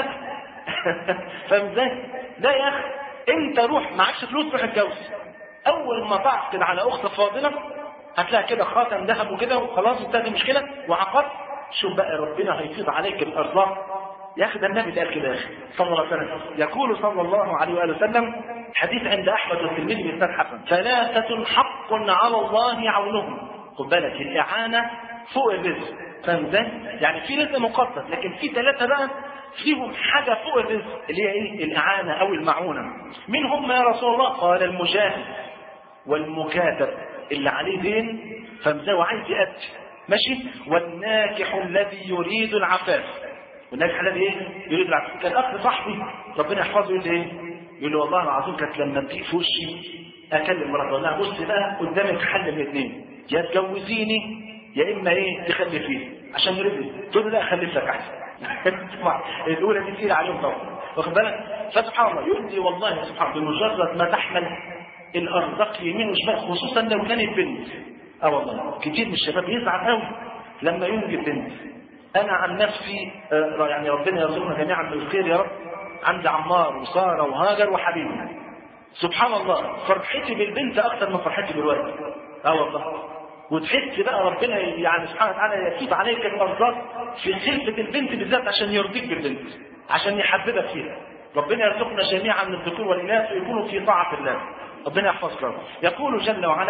فاهم ازاي؟ لا يا اخي، انت روح معكش فلوس روح اتجوز. اول ما تعقد على اخت فاضله هتلاقي كده خاتم ذهب وكده وخلاص انتهت المشكله وعقدت. شوف بقى ربنا هيفيض عليك الارزاق يا اخي. ده النبي قال كده يا اخي صلى الله عليه وسلم، يقول صلى الله عليه واله وسلم، حديث عند احمد والترمذي باسناد حسن: ثلاثه حق على الله عونهم. خد بالك، الاعانه فوق الرزق. فاهم ازاي؟ يعني في رزق مقدر، لكن في ثلاثه بقى فيهم حاجه فوق الرزق اللي هي ايه؟ الاعانه او المعونه. مين هم يا رسول الله؟ قال: المجاهد والمكاتب اللي عليه دين فاهم ازاي وعايز يأدي ماشي، والناكح الذي يريد العفاف. والناكح الذي ايه؟ يريد العفاف. كان اخ صاحبي ربنا يحفظه يقول لي ايه؟ يقول لي والله العظيم كانت لما تضيق في وشي اكلم مراتي اقول لها بص بقى قدامك حل من الاثنين، يا تجوزيني يا اما ايه تخلفيه عشان يرضي. تقول له لا اخلف لك احسن. الاولى دي تقيله عليهم طبعا، واخد بالك؟ فسبحان الله يقول لي والله سبحان الله بمجرد ما تحمل الارزاق يمين وشمال، خصوصا لو كانت بنت. اه والله كتير من الشباب يزعل قوي لما ينجب بنت. انا عن نفسي آه يعني ربنا يرزقنا جميعا بالخير يا رب، عندي عمار وساره وهاجر وحبيبي. سبحان الله فرحتي بالبنت اكثر من فرحتي بالولد. اه والله. وتحس بقى ربنا يعني سبحانه وتعالى يفيض عليك الارزاق في خلفه البنت بالذات عشان يرضيك بالبنت، عشان يحببك فيها. ربنا يرزقنا جميعا من الذكور والاناث ويكونوا في طاعه الله. ربنا يحفظك. يقول جل وعلا: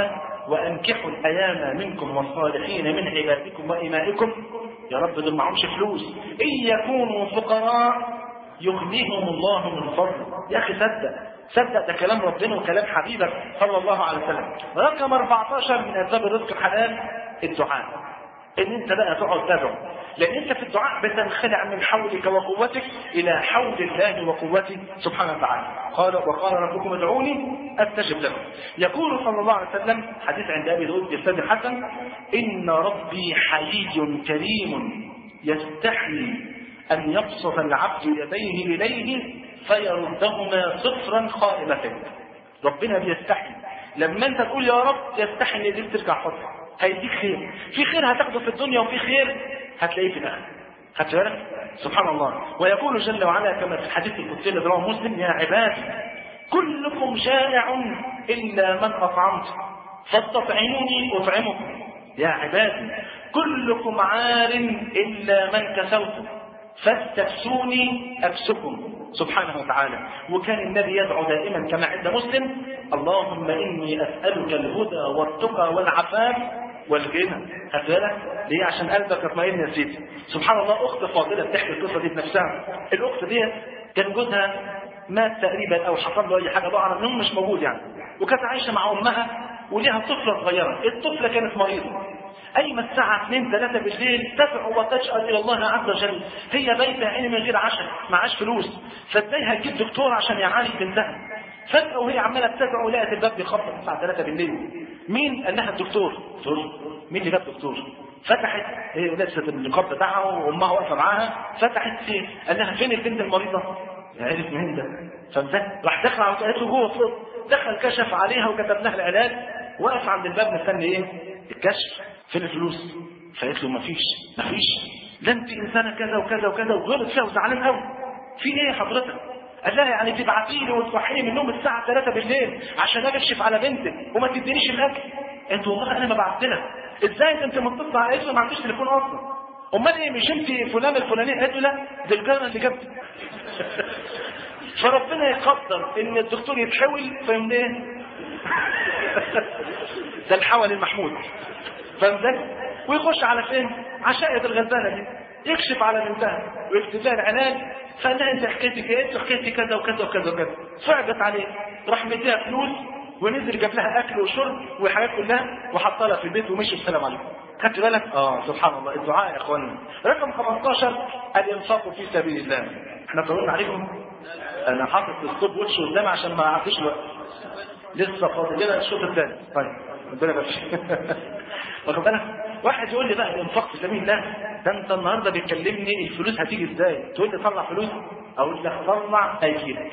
وأنكحوا الأيام منكم والصالحين من عبادكم وإمائكم. يا رب دول معهمش فلوس، إن يكونوا فقراء يغنيهم الله من فضله. يا أخي صدق صدق، ده كلام ربنا وكلام حبيبك صلى الله عليه وسلم. رقم أربعة عشر من أسباب الرزق الحلال الدعاء. ان انت بقى تقعد تدعو، لان انت في الدعاء بتنخلع من حولك وقوتك الى حول الله وقوته سبحانه وتعالى. قال وقال ربكم ادعوني استجب لكم. يقول صلى الله عليه وسلم حديث عند ابي داود بسند حسن: ان ربي حيي كريم يستحي ان يبسط العبد يديه اليه فيردهما صفرا خائبتين. ربنا بيستحي لما انت تقول يا رب يستحي ان يديك ترجع فتره، هيديك خير، في خير هتاخده في الدنيا وفي خير هتلاقيه في الاخره. خدت بالك؟ سبحان الله. ويقول جل وعلا كما في الحديث القدسي الذي رواه مسلم: يا عبادي كلكم جائع الا من اطعمت فاستطعموني اطعمكم. يا عبادي كلكم عار الا من كسوت فاستكسوني اكسكم. سبحانه وتعالى. وكان النبي يدعو دائما كما عند مسلم: اللهم اني اسالك الهدى والتقى والعفاف والغنى. خد بالك ليه؟ عشان قلبك يطمئن يا سيدي. سبحان الله. اخت فاضله بتحكي القصه دي بنفسها. الاخت دي كان جوزها مات تقريبا او حصل له اي حاجه، ضاع منهم مش موجود يعني، وكانت عايشه مع امها وليها طفله صغيره. الطفله كانت مريضه، أيما الساعة اثنين ثلاثة بالليل تدعو وتسأل إلى الله عز وجل. هي بيتها عيني من غير عشاء، معاش فلوس، فازاي هتجيب دكتور عشان يعالج بنتها؟ فجأة وهي عمالة تدعو لقت الباب بيخبط الساعة ثلاثة بالليل. مين؟ قال لها الدكتور. دكتور؟ مين اللي جاب دكتور؟ فتحت هي لبست النقاب بتاعها وامها واقفه معاها، فتحت فين؟ قال لها فين البنت المريضه؟ عرف مين ده؟ فازاي؟ راح دخل على قالت له جوه فوق، دخل كشف عليها وكتب لها العلاج، وقف عند الباب مستني ايه؟ الكشف. فين الفلوس؟ فقالت له مفيش مفيش، ده انت انسانه كذا وكذا وكذا، وغلط فيها وزعلان قوي. في ايه حضرتك؟ قال لها يعني تبعتي لي وتصحيني من النوم الساعه ثلاثة بالليل عشان اجي اكشف على بنتك وما تدينيش الاكل؟ انت والله انا ما بعت لك. ازاي انت متصل على اسمه ما عنديش تليفون اصلا؟ امال ايه مش انت فلان الفلاني؟ قالت له لا دي الجاره اللي جابتك. فربنا يقدر ان الدكتور يتحول فيقوم ايه؟ ده الحول المحمود. فاهم ازاي؟ ويخش على فين؟ عشائر الغلبانه دي، يكشف على بنتها ويكتب لها العلاج. فقال لها انت حكايتك ايه؟ انت حكايتي كذا وكذا وكذا وكذا. صعبت عليه، راح مديها فلوس ونزل جاب لها اكل وشرب وحاجات كلها وحطها لها في البيت ومشي. السلام عليكم. خدت بالك؟ اه سبحان الله. الدعاء يا اخوانا. رقم خمستاشر الانفاق في سبيل الله. احنا طولنا عليكم. انا حاطط الصوت وش قدامي عشان ما اعطيش وقت. لسه فاضل كده الشوط الثاني. طيب ربنا يبارك. واخد بالك؟ واحد يقول لي بقى الانفاق في سبيل الله، ده انت النهارده بتكلمني الفلوس هتيجي ازاي؟ تقول لي طلع فلوس، اقول لك طلع هيجيلك.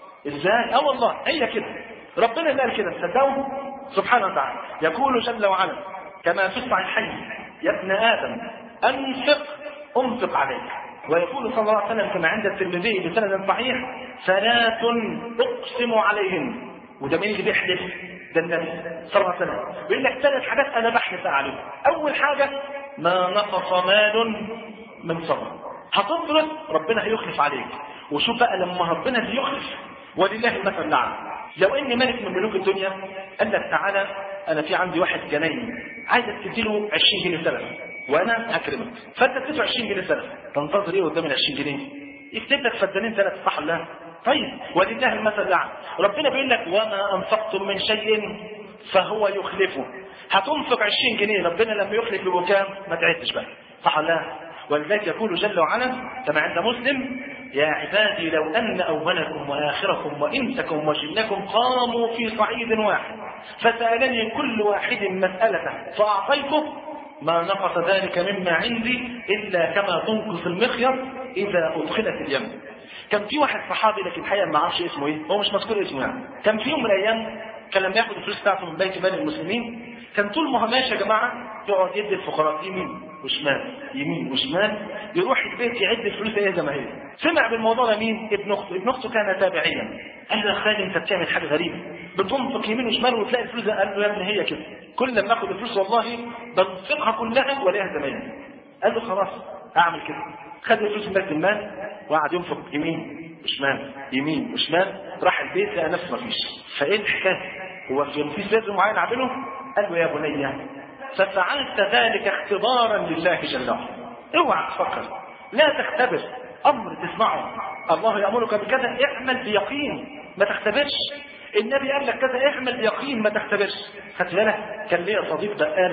ازاي؟ اه والله هي كده. ربنا اللي قال كده، تصدقوا؟ سبحانه وتعالى. يقول جل وعلا كما في الصحيحين: يا ابن ادم انفق انفق عليك. ويقول صلى الله عليه وسلم كما عند الترمذي بسند صحيح: ثلاث اقسم عليهن. وده مين اللي بيحلف؟ ده النبي صلى الله عليه وسلم. بيقول لك ثلاث حاجات انا بحلف عليهم. اول حاجه ما نقص مال من صدقه. هتصرف ربنا هيخلف عليك. وشوف بقى لما ربنا بيخلف ولله المثل الاعلى. لو ان ملك من ملوك الدنيا قال لك تعالى انا في عندي واحد جناين عايزك تديله عشرين جنيه سلف وانا هكرمك، فانت تدفع عشرين جنيه سلف، تنتظر ايه قدام ال عشرين جنيه؟ يكتب لك فدانين ثلاثه، صح ولا لا؟ طيب ولله المثل الاعلى. ربنا بيقول لك وما انفقتم من شيء فهو يخلفه. هتنفق عشرين جنيه، ربنا لما يخلف يبقى كام؟ ما تعدش بقى، صح ولا لا؟ ولذلك يقول جل وعلا كما عند مسلم: يا عبادي لو ان اولكم واخركم وانسكم وجنكم قاموا في صعيد واحد فسالني كل واحد مسالته فاعطيته ما نقص ذلك مما عندي الا كما تنقص المخيط اذا ادخلت اليم. كان في واحد صحابي لكن الحقيقه ما اعرفش اسمه ايه، هو مش مذكور اسمه يعني. كان في يوم من الايام كان لما ياخد الفلوس بتاعته من بيت مال المسلمين، كان طول ما هو ماشي يا جماعه يقعد يدي الفقراء يمين وشمال يمين وشمال، يروح البيت يعد الفلوس ايه زي ما هي. سمع بالموضوع ده مين؟ ابن اخته. ابن اخته كان تابعيا. قال له يا خالد انت بتعمل حاجه غريبه، بتنفق يمين وشمال وتلاقي الفلوس. قال له يا ابني هي كده، كل ما اخد الفلوس والله بنفقها كلها ولاقيها زمايلي. قال له خلاص اعمل كده. خد الفلوس من بيت المال وقعد ينفق يمين وشمال يمين وشمال. راح البيت لقى نفسه ما فيش. فايه الحكايه؟ هو في سر معين اعمله؟ قال له يا بني ففعلت ذلك اختبارا لله جل وعلا. اوعى تفكر، لا تختبر امر تسمعه الله يامرك بكذا اعمل بيقين، ما تختبرش. النبي قال لك كذا اعمل بيقين، ما تختبرش. خدت بالك؟ كان ليا صديق بقال،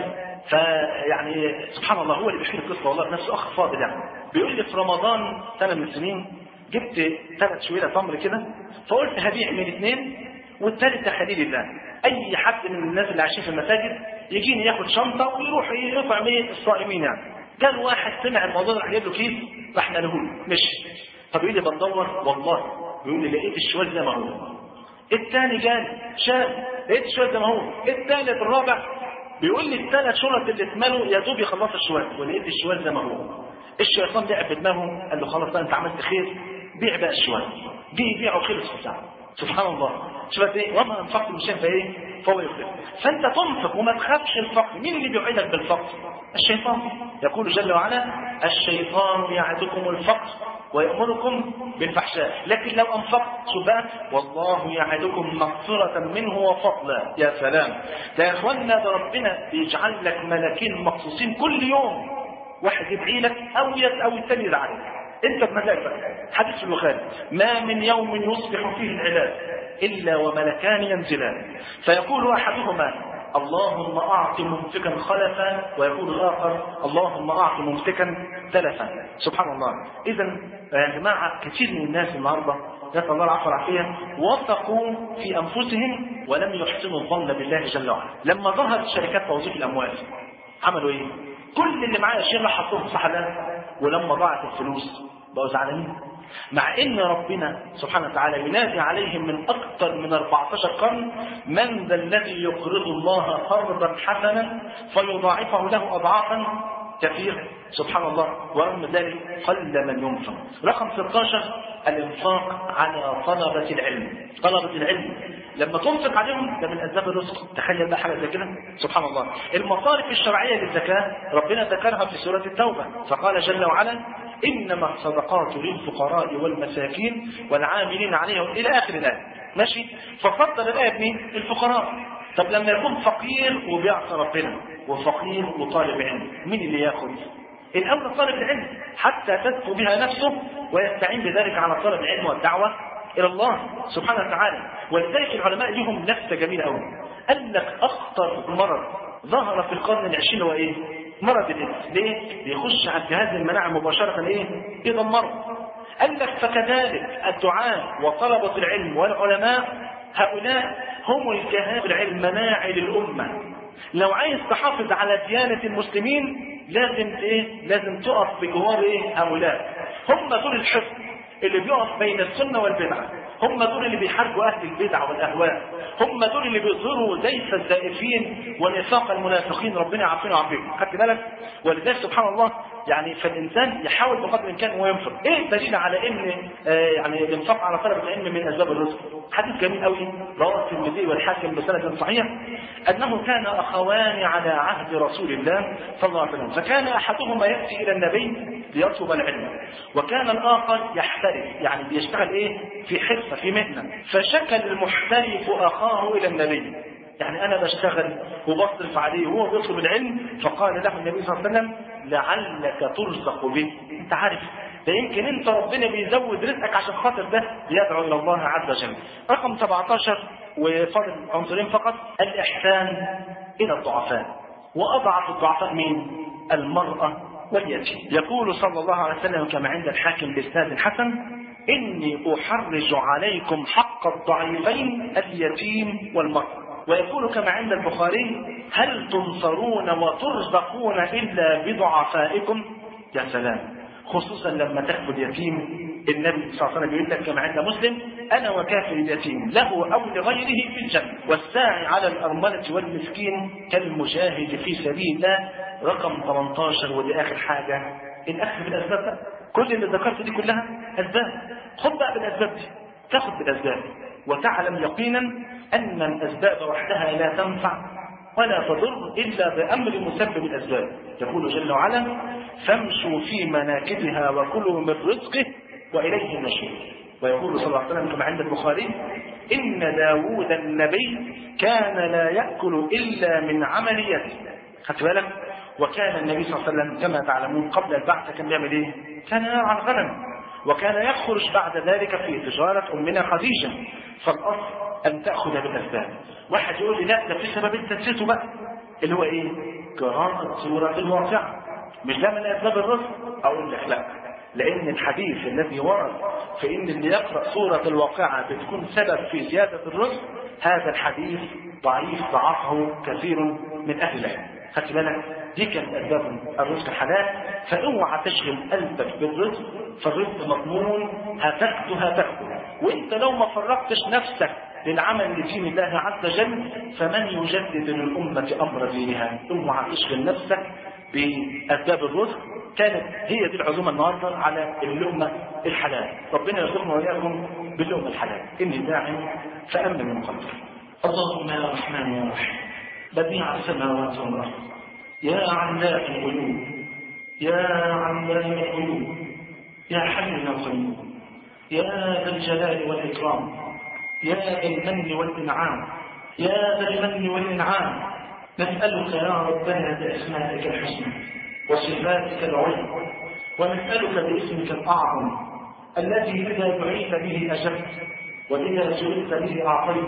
فيعني سبحان الله هو اللي بيحكي القصه والله نفسه، اخ فاضل يعني، بيقول لي في رمضان سنه من السنين جبت ثلاث شويله تمر كده، فقلت هبيع من اثنين والثالث ده خليل الله. اي حد من الناس اللي عايشين في المساجد يجيني ياخد شنطه ويروح يطعم ايه الصائمين يعني. كان واحد سمع الموضوع ده راح جايب له كيس راح نقله له مشي. طب يقول لي بدور والله، بيقول لي لقيت الشوال زي ما هو. الثاني جالي شال لقيت الشوال زي ما هو. الثالث الرابع بيقول لي الثلاث شرط اللي اتملوا يا دوب يخلصوا الشوال ولقيت الشوال زي ما هو. الشيطان لعب بدماغه قال له خلاص انت عملت خير بيع بقى الشوال. جه يبيعه خلص في ساعه. سبحان الله. شوف ايه وما انفقت من شيء فايه فهو يخلف. فانت تنفق وما تخافش الفقر. مين اللي بيوعدك بالفقر؟ الشيطان. يقول جل وعلا الشيطان يعدكم الفقر ويأمركم بالفحشاء، لكن لو انفقت شوف بقى والله يعدكم مغفرة منه وفضلا. يا سلام ده يا اخوانا، ده ربنا بيجعل لك ملاكين مخصوصين كل يوم، واحد يدعي لك او او الثاني يدعي انت بمزاجك. حديث في البخاري ما من يوم يصبح فيه العباد الا وملكان ينزلان فيقول احدهما اللهم اعط ممسكا خلفا، ويقول الاخر اللهم اعط ممسكا تلفا. سبحان الله. اذا يا جماعه كثير من الناس النهارده نسال الله العفو والعافيه وثقوا في انفسهم ولم يحسنوا الظن بالله جل وعلا. لما ظهرت شركات توظيف الاموال عملوا ايه؟ كل اللي معاه شيء حطوه في صحراء، ولما ضاعت الفلوس بقوا زعلانين، مع ان ربنا سبحانه وتعالى ينادي عليهم من اكثر من أربعة عشر قرن من ذا الذي يقرض الله قرضا حسنا فيضاعفه له اضعافا كثيره. سبحان الله. ورغم ذلك قل من ينفق. رقم ستة عشر الانفاق على طلبة العلم. طلبة العلم لما تنفق عليهم ده من اسباب الرزق. تخيل بقى حاجه زي كده. سبحان الله. المصارف الشرعيه للزكاه ربنا ذكرها في سوره التوبه فقال جل وعلا انما الصدقات للفقراء والمساكين والعاملين عليهم الى اخر الايه. ماشي. ففضل الايه بمين؟ الفقراء. طب لما يكون فقير وبيعصى ربنا وفقير وطالب علم مين اللي ياخذ؟ الاول طالب العلم حتى تزكو بها نفسه ويستعين بذلك على طلب العلم والدعوه الى الله سبحانه وتعالى. ولذلك العلماء لهم نفسه جميله قوي. قال لك اخطر مرض ظهر في القرن العشرين هو ايه؟ مرض الايدز. ليه؟ بيخش على جهاز المناعه مباشره ايه؟ يدمره. قال لك فكذلك الدعاء وطلبه العلم والعلماء هؤلاء هم الجهاز المناعي للامه. لو عايز تحافظ على ديانه المسلمين لازم ايه؟ لازم تقف بجوار ايه؟ هؤلاء. هم دول الحفظ اللي بيقف بين السنه والبدعه، هم دول اللي بيحاربوا اهل البدع والاهواء، هم دول اللي بيظهروا زيف الزائفين ونفاق المنافقين. ربنا يعافينا ويعافيكم. خدت بالك؟ ولذلك سبحان الله يعني فالانسان يحاول بقدر الامكان انه ينفق. ايه الدليل على ان آه يعني الانفاق على طلب العلم من اسباب الرزق؟ حديث جميل قوي رواه الترمذي والحاكم بسند صحيح انه كان اخوان على عهد رسول الله صلى الله عليه وسلم، فكان احدهما ياتي الى النبي ليطلب العلم وكان الاخر يحترف يعني بيشتغل ايه؟ في حرفه في مهنه. فشكى المحترف اخاه الى النبي، يعني انا بشتغل وبصرف عليه وهو بيطلب العلم. فقال له النبي صلى الله عليه وسلم لعلك ترزق به. انت عارف ده يمكن انت ربنا بيزود رزقك عشان خاطر ده يدعو الى الله عز وجل. رقم سبعة عشر وفاضل عنصرين فقط الاحسان الى الضعفاء. واضعف الضعفاء مين؟ المراه واليتيم. يقول صلى الله عليه وسلم كما عند الحاكم بإسناد حسن اني احرج عليكم حق الضعيفين اليتيم والمراه. ويقول كما عند البخاري هل تنصرون وترزقون إلا بضعفائكم؟ يا سلام. خصوصا لما تكفل اليتيم النبي صلى الله عليه وسلم يقول لك كما عند مسلم انا وكافل اليتيم له او لغيره في الجنه والساعي على الارمله والمسكين كالمجاهد في سبيل الله. رقم ثمانية عشر ودي اخر حاجه الاخذ بالاسباب. كل اللي ذكرت دي كلها اسباب. خد بقى بالاسباب دي، تاخد بالاسباب وتعلم يقينا ان الاسباب وحدها لا تنفع ولا تضر الا بامر مسبب الاسباب. يقول جل وعلا فامشوا في مناكبها وكلوا من رزقه واليه النشور. ويقول صلى الله عليه وسلم كما عند البخاري إن داود النبي كان لا يأكل إلا من عمل يده. خدت بالك؟ وكان النبي صلى الله عليه وسلم كما تعلمون قبل البعثة كان بيعمل إيه؟ كان يرعى الغنم، وكان يخرج بعد ذلك في تجارة أمنا خديجة. فالأصل أن تأخذ بالأسباب. واحد يقول لي لا ده في سبب أنت نسيته بقى، اللي هو إيه؟ قراءة سورة الواقعة. مش ده من أسباب الرزق؟ أقول لك لا، لأن الحديث الذي ورد في إن اللي يقرأ سورة الواقعة بتكون سبب في زيادة الرزق، هذا الحديث ضعيف ضعفه كثير من أهل العلم. خدت بالك؟ دي كانت أسباب الرزق الحلال. فاوعى تشغل قلبك بالرزق، فالرزق مضمون، هتاخده هتاخده. وانت لو ما فرقتش نفسك للعمل لدين الله عز وجل فمن يجدد للأمة أمر دينها. اوعى تشغل نفسك بأسباب الرزق. كانت هي دي العزومة النهارده على اللقمة الحلال. ربنا يرزقنا وإياكم باللقمة الحلال. إني داعٍ فأمن من قلبك. اللهم يا رحمن يا رحيم بديع السماوات والأرض، يا علام الغيوب، يا علام الغيوب، يا حي يا قيوم، يا ذا الجلال والإكرام، يا ذا المن والإنعام، يا ذا المن والإنعام، نسألك يا ربنا بأسمائك الحسنى وصفاتك العلى، ونسألك باسمك الأعظم الذي إذا دعيت به أجبت وإذا سئلت به أعطيت،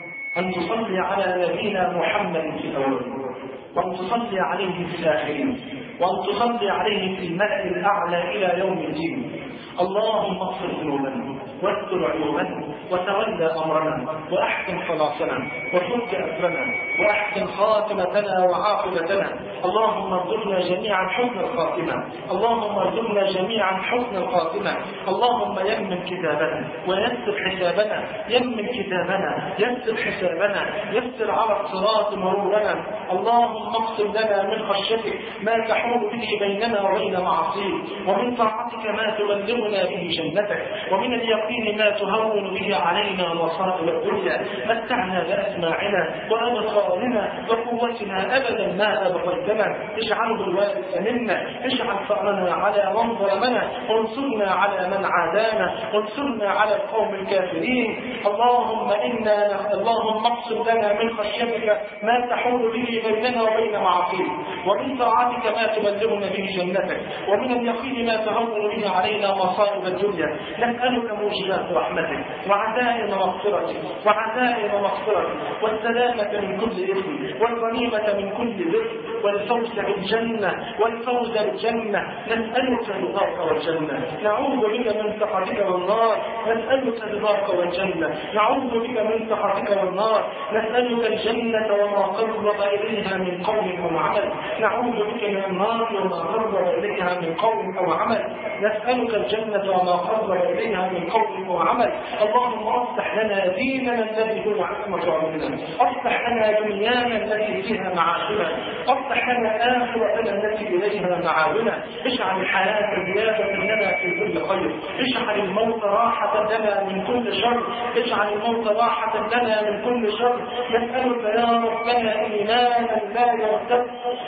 أن تصلي على نبينا محمد في الأولين، وأن تصلي عليه في الآخرين، وأن تصلي عليه في الملأ الأعلى إلى يوم الدين. اللهم اغفر ذنوبنا واستر عيوبنا وتولى أمرنا وأحسن خلاصنا وفك أسرنا وأحسن خاتمتنا وعاقبتنا. اللهم ارزقنا جميعا حسن الخاتمة، اللهم ارزقنا جميعا حسن الخاتمة. اللهم يمن كتابنا ويسر حسابنا، يمن كتابنا يسر حسابنا، يسر على الصراط مرورنا. اللهم اقسم لنا من خشيتك ما تحول به بيننا وبين معصيك، ومن طاعتك ما تبلغنا به جنتك، ومن اليقين ما تهون به علينا مصائب الدنيا. متعنا بأسماعنا وأبصارنا وقوتنا أبدا ما أبقيتنا، اجعله الوارث منا، اجعل ثأرنا على من ظلمنا، وانصرنا على من عادانا، وانصرنا على القوم الكافرين. اللهم إنا اللهم اقسم لنا من خشيتك ما تحول به بيننا وبين معصيك، ومن طاعتك ما تبلغنا به جنتك، ومن اليقين ما تهون به علينا مصائب الدنيا. نسألك موجبات رحمتك وعزائم مغفرتك وعزائم مغفرتك والسلامة من كل إثم والغنيمة من كل بر والفوز بالجنة والفوز بالجنة. نسألك رضاك والجنة، نعوذ بك من سخطك والنار. نسألك رضاك والجنة، نعوذ بك من سخطك والنار. نسألك الجنة وما قرب إليها من قول أو عمل، نعوذ بك من النار وما قرب إليها من قول أو عمل. نسألك الجنة وما قرب إليها من قول وعمل. اللهم اصلح لنا ديننا الذي هو عصمة عمرنا، اصلح لنا دنيانا التي فيها معاشنا، اصلح لنا آخرتنا التي إليها معادنا. اجعل الحياة زيادة لنا في كل خير، اجعل الموت راحة لنا من كل شر، اجعل الموت راحة لنا من كل شر. نسألك يا ربنا إيمانا لا يرتد،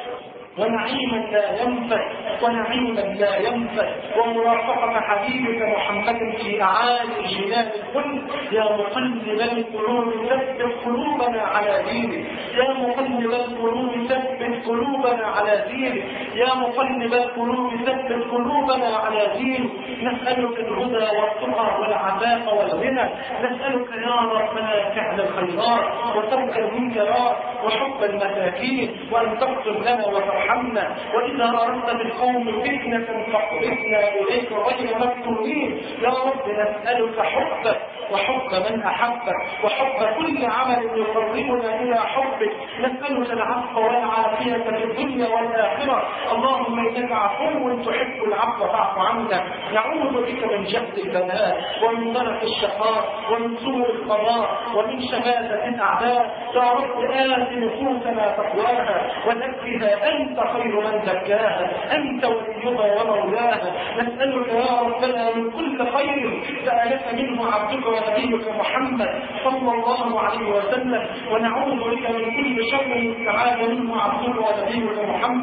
ونعيما لا ينفد، ونعيما لا ينفد، ومرافقة حبيبك محمد في أعالي الجنان الكل. يا مقلب القلوب ثبت قلوبنا على دينك، يا مقلب القلوب ثبت قلوبنا على دينك، يا مقلب القلوب ثبت قلوبنا على دينك. نسألك الهدى والتقى والعفاف والغنى. نسألك يا ربنا فعل الخيرات وترك المنكرات وحب المساكين، وأن تغفر لنا وترحمنا. وإذا أردت بالقوم فتنة فاقبضنا إليك غير مفتونين. يا رب نسألك حبك وحب من أحبك وحب كل عمل يقربنا إلى حبك. نسألك العفو والعافية في الدنيا والآخرة. اللهم إنك عفو تحب العفو فاعف عنا. نعوذ بك من جهد البلاء ومن درك الشقاء ومن سوء القضاء ومن شماتة الأعداء. يا رب آت نفوسنا تقواها وزكها أنت خير من زكاها، أنت وليها ومولاها. نسألك يا ربنا من كل خير سألك منه عبدك ونبيك محمد صلى الله عليه وسلم، ونعوذ بك من كل شر استعاذ منه عبدك ونبيك محمد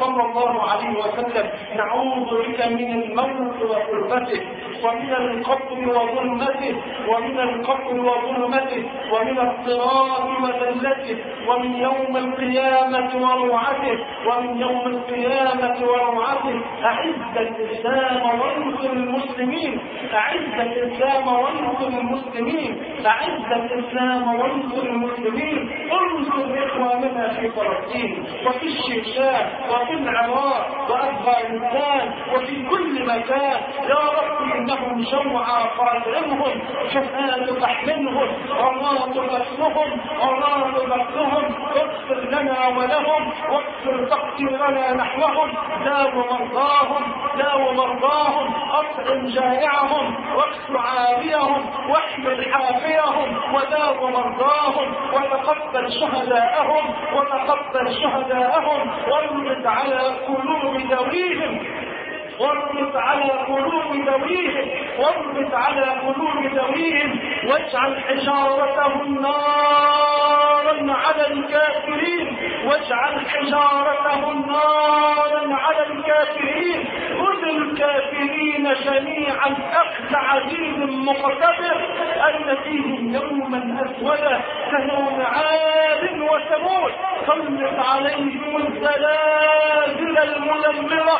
صلى الله عليه وسلم: نعوذ بك من الموت وغربته، ومن القبر وظلمته، ومن القبر وظلمته، ومن الصراط وذلته، ومن يوم القيامة وروعته، ومن يوم القيامة وروعته. أعز الإسلام وانصر المسلمين، أعز الإسلام وانصر المسلمين، أعز الإسلام وانصر المسلمين. انصر إخواننا في فلسطين وفي الشيشان وفي العراق وأفغانستان وفي كل مكان. يا رب إنهم جوعى فاطعمهم، شفاة تحملهم، عراة بثهم، عراة بثهم. اغفر لنا ولهم، واغفر تقصيرنا نحوهم. داو مرضاهم، داو مرضاهم، أطعم جائعهم، واكس عاريهم، واحمل حافيهم، وداو مرضاهم، وتقبل شهداءهم، وتقبل شهداءهم، واربط على قلوب ذويهم، واربط على قلوب ذويهم، واربط على قلوب ذويهم، واجعل حجارتهم نارا على الكافرين، واجعل حجارتهم نارا على الكافرين. خذ الكافرين جميعا أخذ عزيز مقتدر، أن فيهم يوما أسودا كيوم عاد وثمود. سلط عليهم الزلازل المدمرة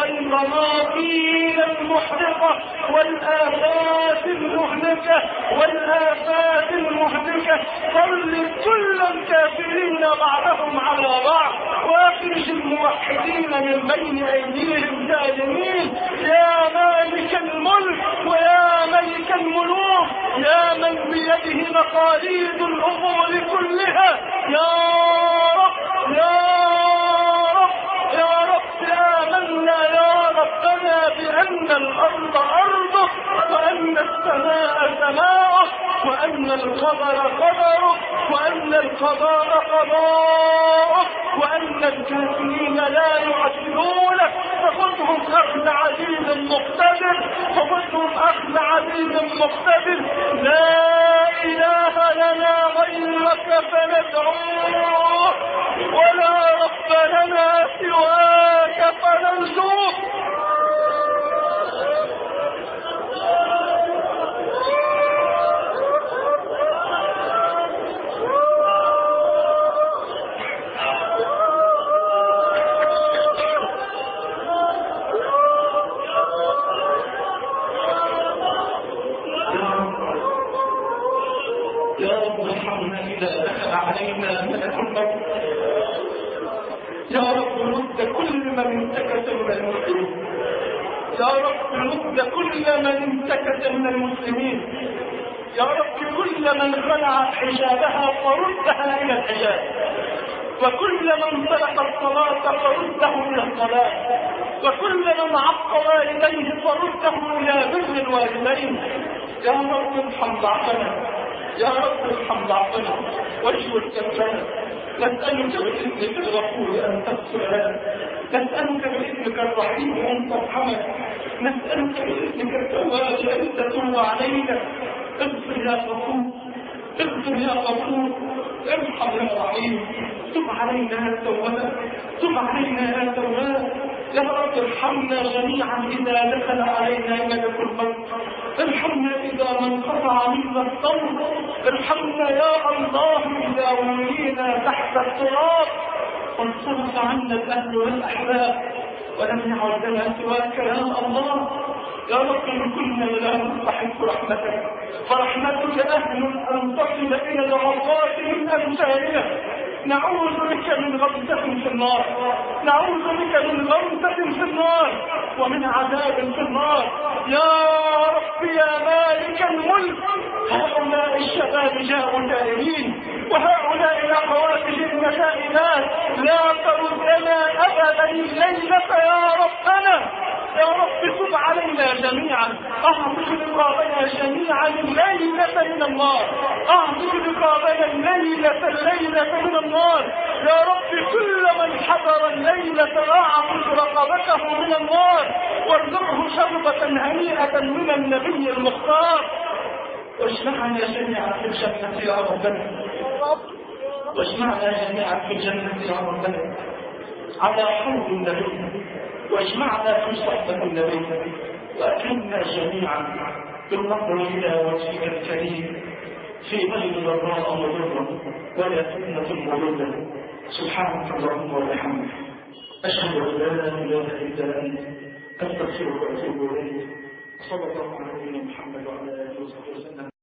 والقناطير المحرقة والآفات المهلكة والآفات المهلكة. سلط كل الكافرين بعضهم على بعض، واخرج الموحدين من بين أيديهم ظالمين. يا مالك الملك ويا ملك الملوك، يا من بيده مقاليد الأمور كلها، يا رب يا رب يا رب آمنا يا ربنا بأن الأرض أرضك، وأن السماء سماؤك، وأن القدر قدرك، وأن القضاء قضاءك، وأن الكافرين لا يعجلونك. فخذهم أخذ عزيز مقتدر، فخذهم أخذ عزيز مقتدر. لا إله لنا غيرك فندعوه، ولا رب لنا سواك فنرجوه. يا رب رد كل من انتكس من المسلمين، يا رب رد كل من انتكس من المسلمين، يا رب كل من خلع حجابها فردها إلى الحجاب، وكل من ترك الصلاة فرده إلى الصلاة، وكل من عق والديه فرده إلى بر الوالدين. يا رب ارحم ضعفنا، يا رب ارحم ضعفنا واجبر كفنا. نسألك باسمك الغفور أن تغفر لنا، نسألك باسمك الرحيم أن ترحمنا، نسألك باسمك التواب أن تتوب علينا. اغفر يا غفور، اغفر يا غفور، ارحم يا رحيم. تب علينا يا تواب، تب علينا يا تواب. يا رب ارحمنا جميعا إذا دخل علينا ملك الموت، ارحمنا إذا ما انقطع منا الصوت، ارحمنا يا الله إذا ولينا تحت التراب، وانصرف عنا الأهل والأحباب، ولم يعد لنا سواك يا الله. يا رب إن كنا لا نستحق رحمتك، فرحمتك أهل أن تصل إلى العصاة من أمثالنا. نعوذ بك من غمزة في النار، نعوذ بك من غمزة في النار ومن عذاب في النار. يا رب يا مالك الملك، هؤلاء الشباب جاءوا تائبين، وهؤلاء الأخوات جئن تائبات، لا تردنا أبدا الليلة يا ربنا. يا رب تب علينا جميعا، اعطف رقابنا جميعا الليلة من النار، اعطف رقابنا الليلة الليلة من النار. يا رب كل من حضر الليلة اعطف رقبته من النار، وارزقه شربة هنيئة من النبي المختار. واجمعنا جميعا في الجنة يا ربنا، واجمعنا جميعا في الجنة يا ربنا. على حوض النبي، واجمعنا في صحبة النبي، وأكرمنا جميعا بالنظر إلى وجهك الكريم في غير ضراء مضرة ولا فتنة مضلة. سبحانك اللهم وبحمدك، أشهد أن لا إله إلا أنت، أستغفرك وأتوب إليك. صلى الله على نبينا محمد وعلى آله وصحبه وسلم.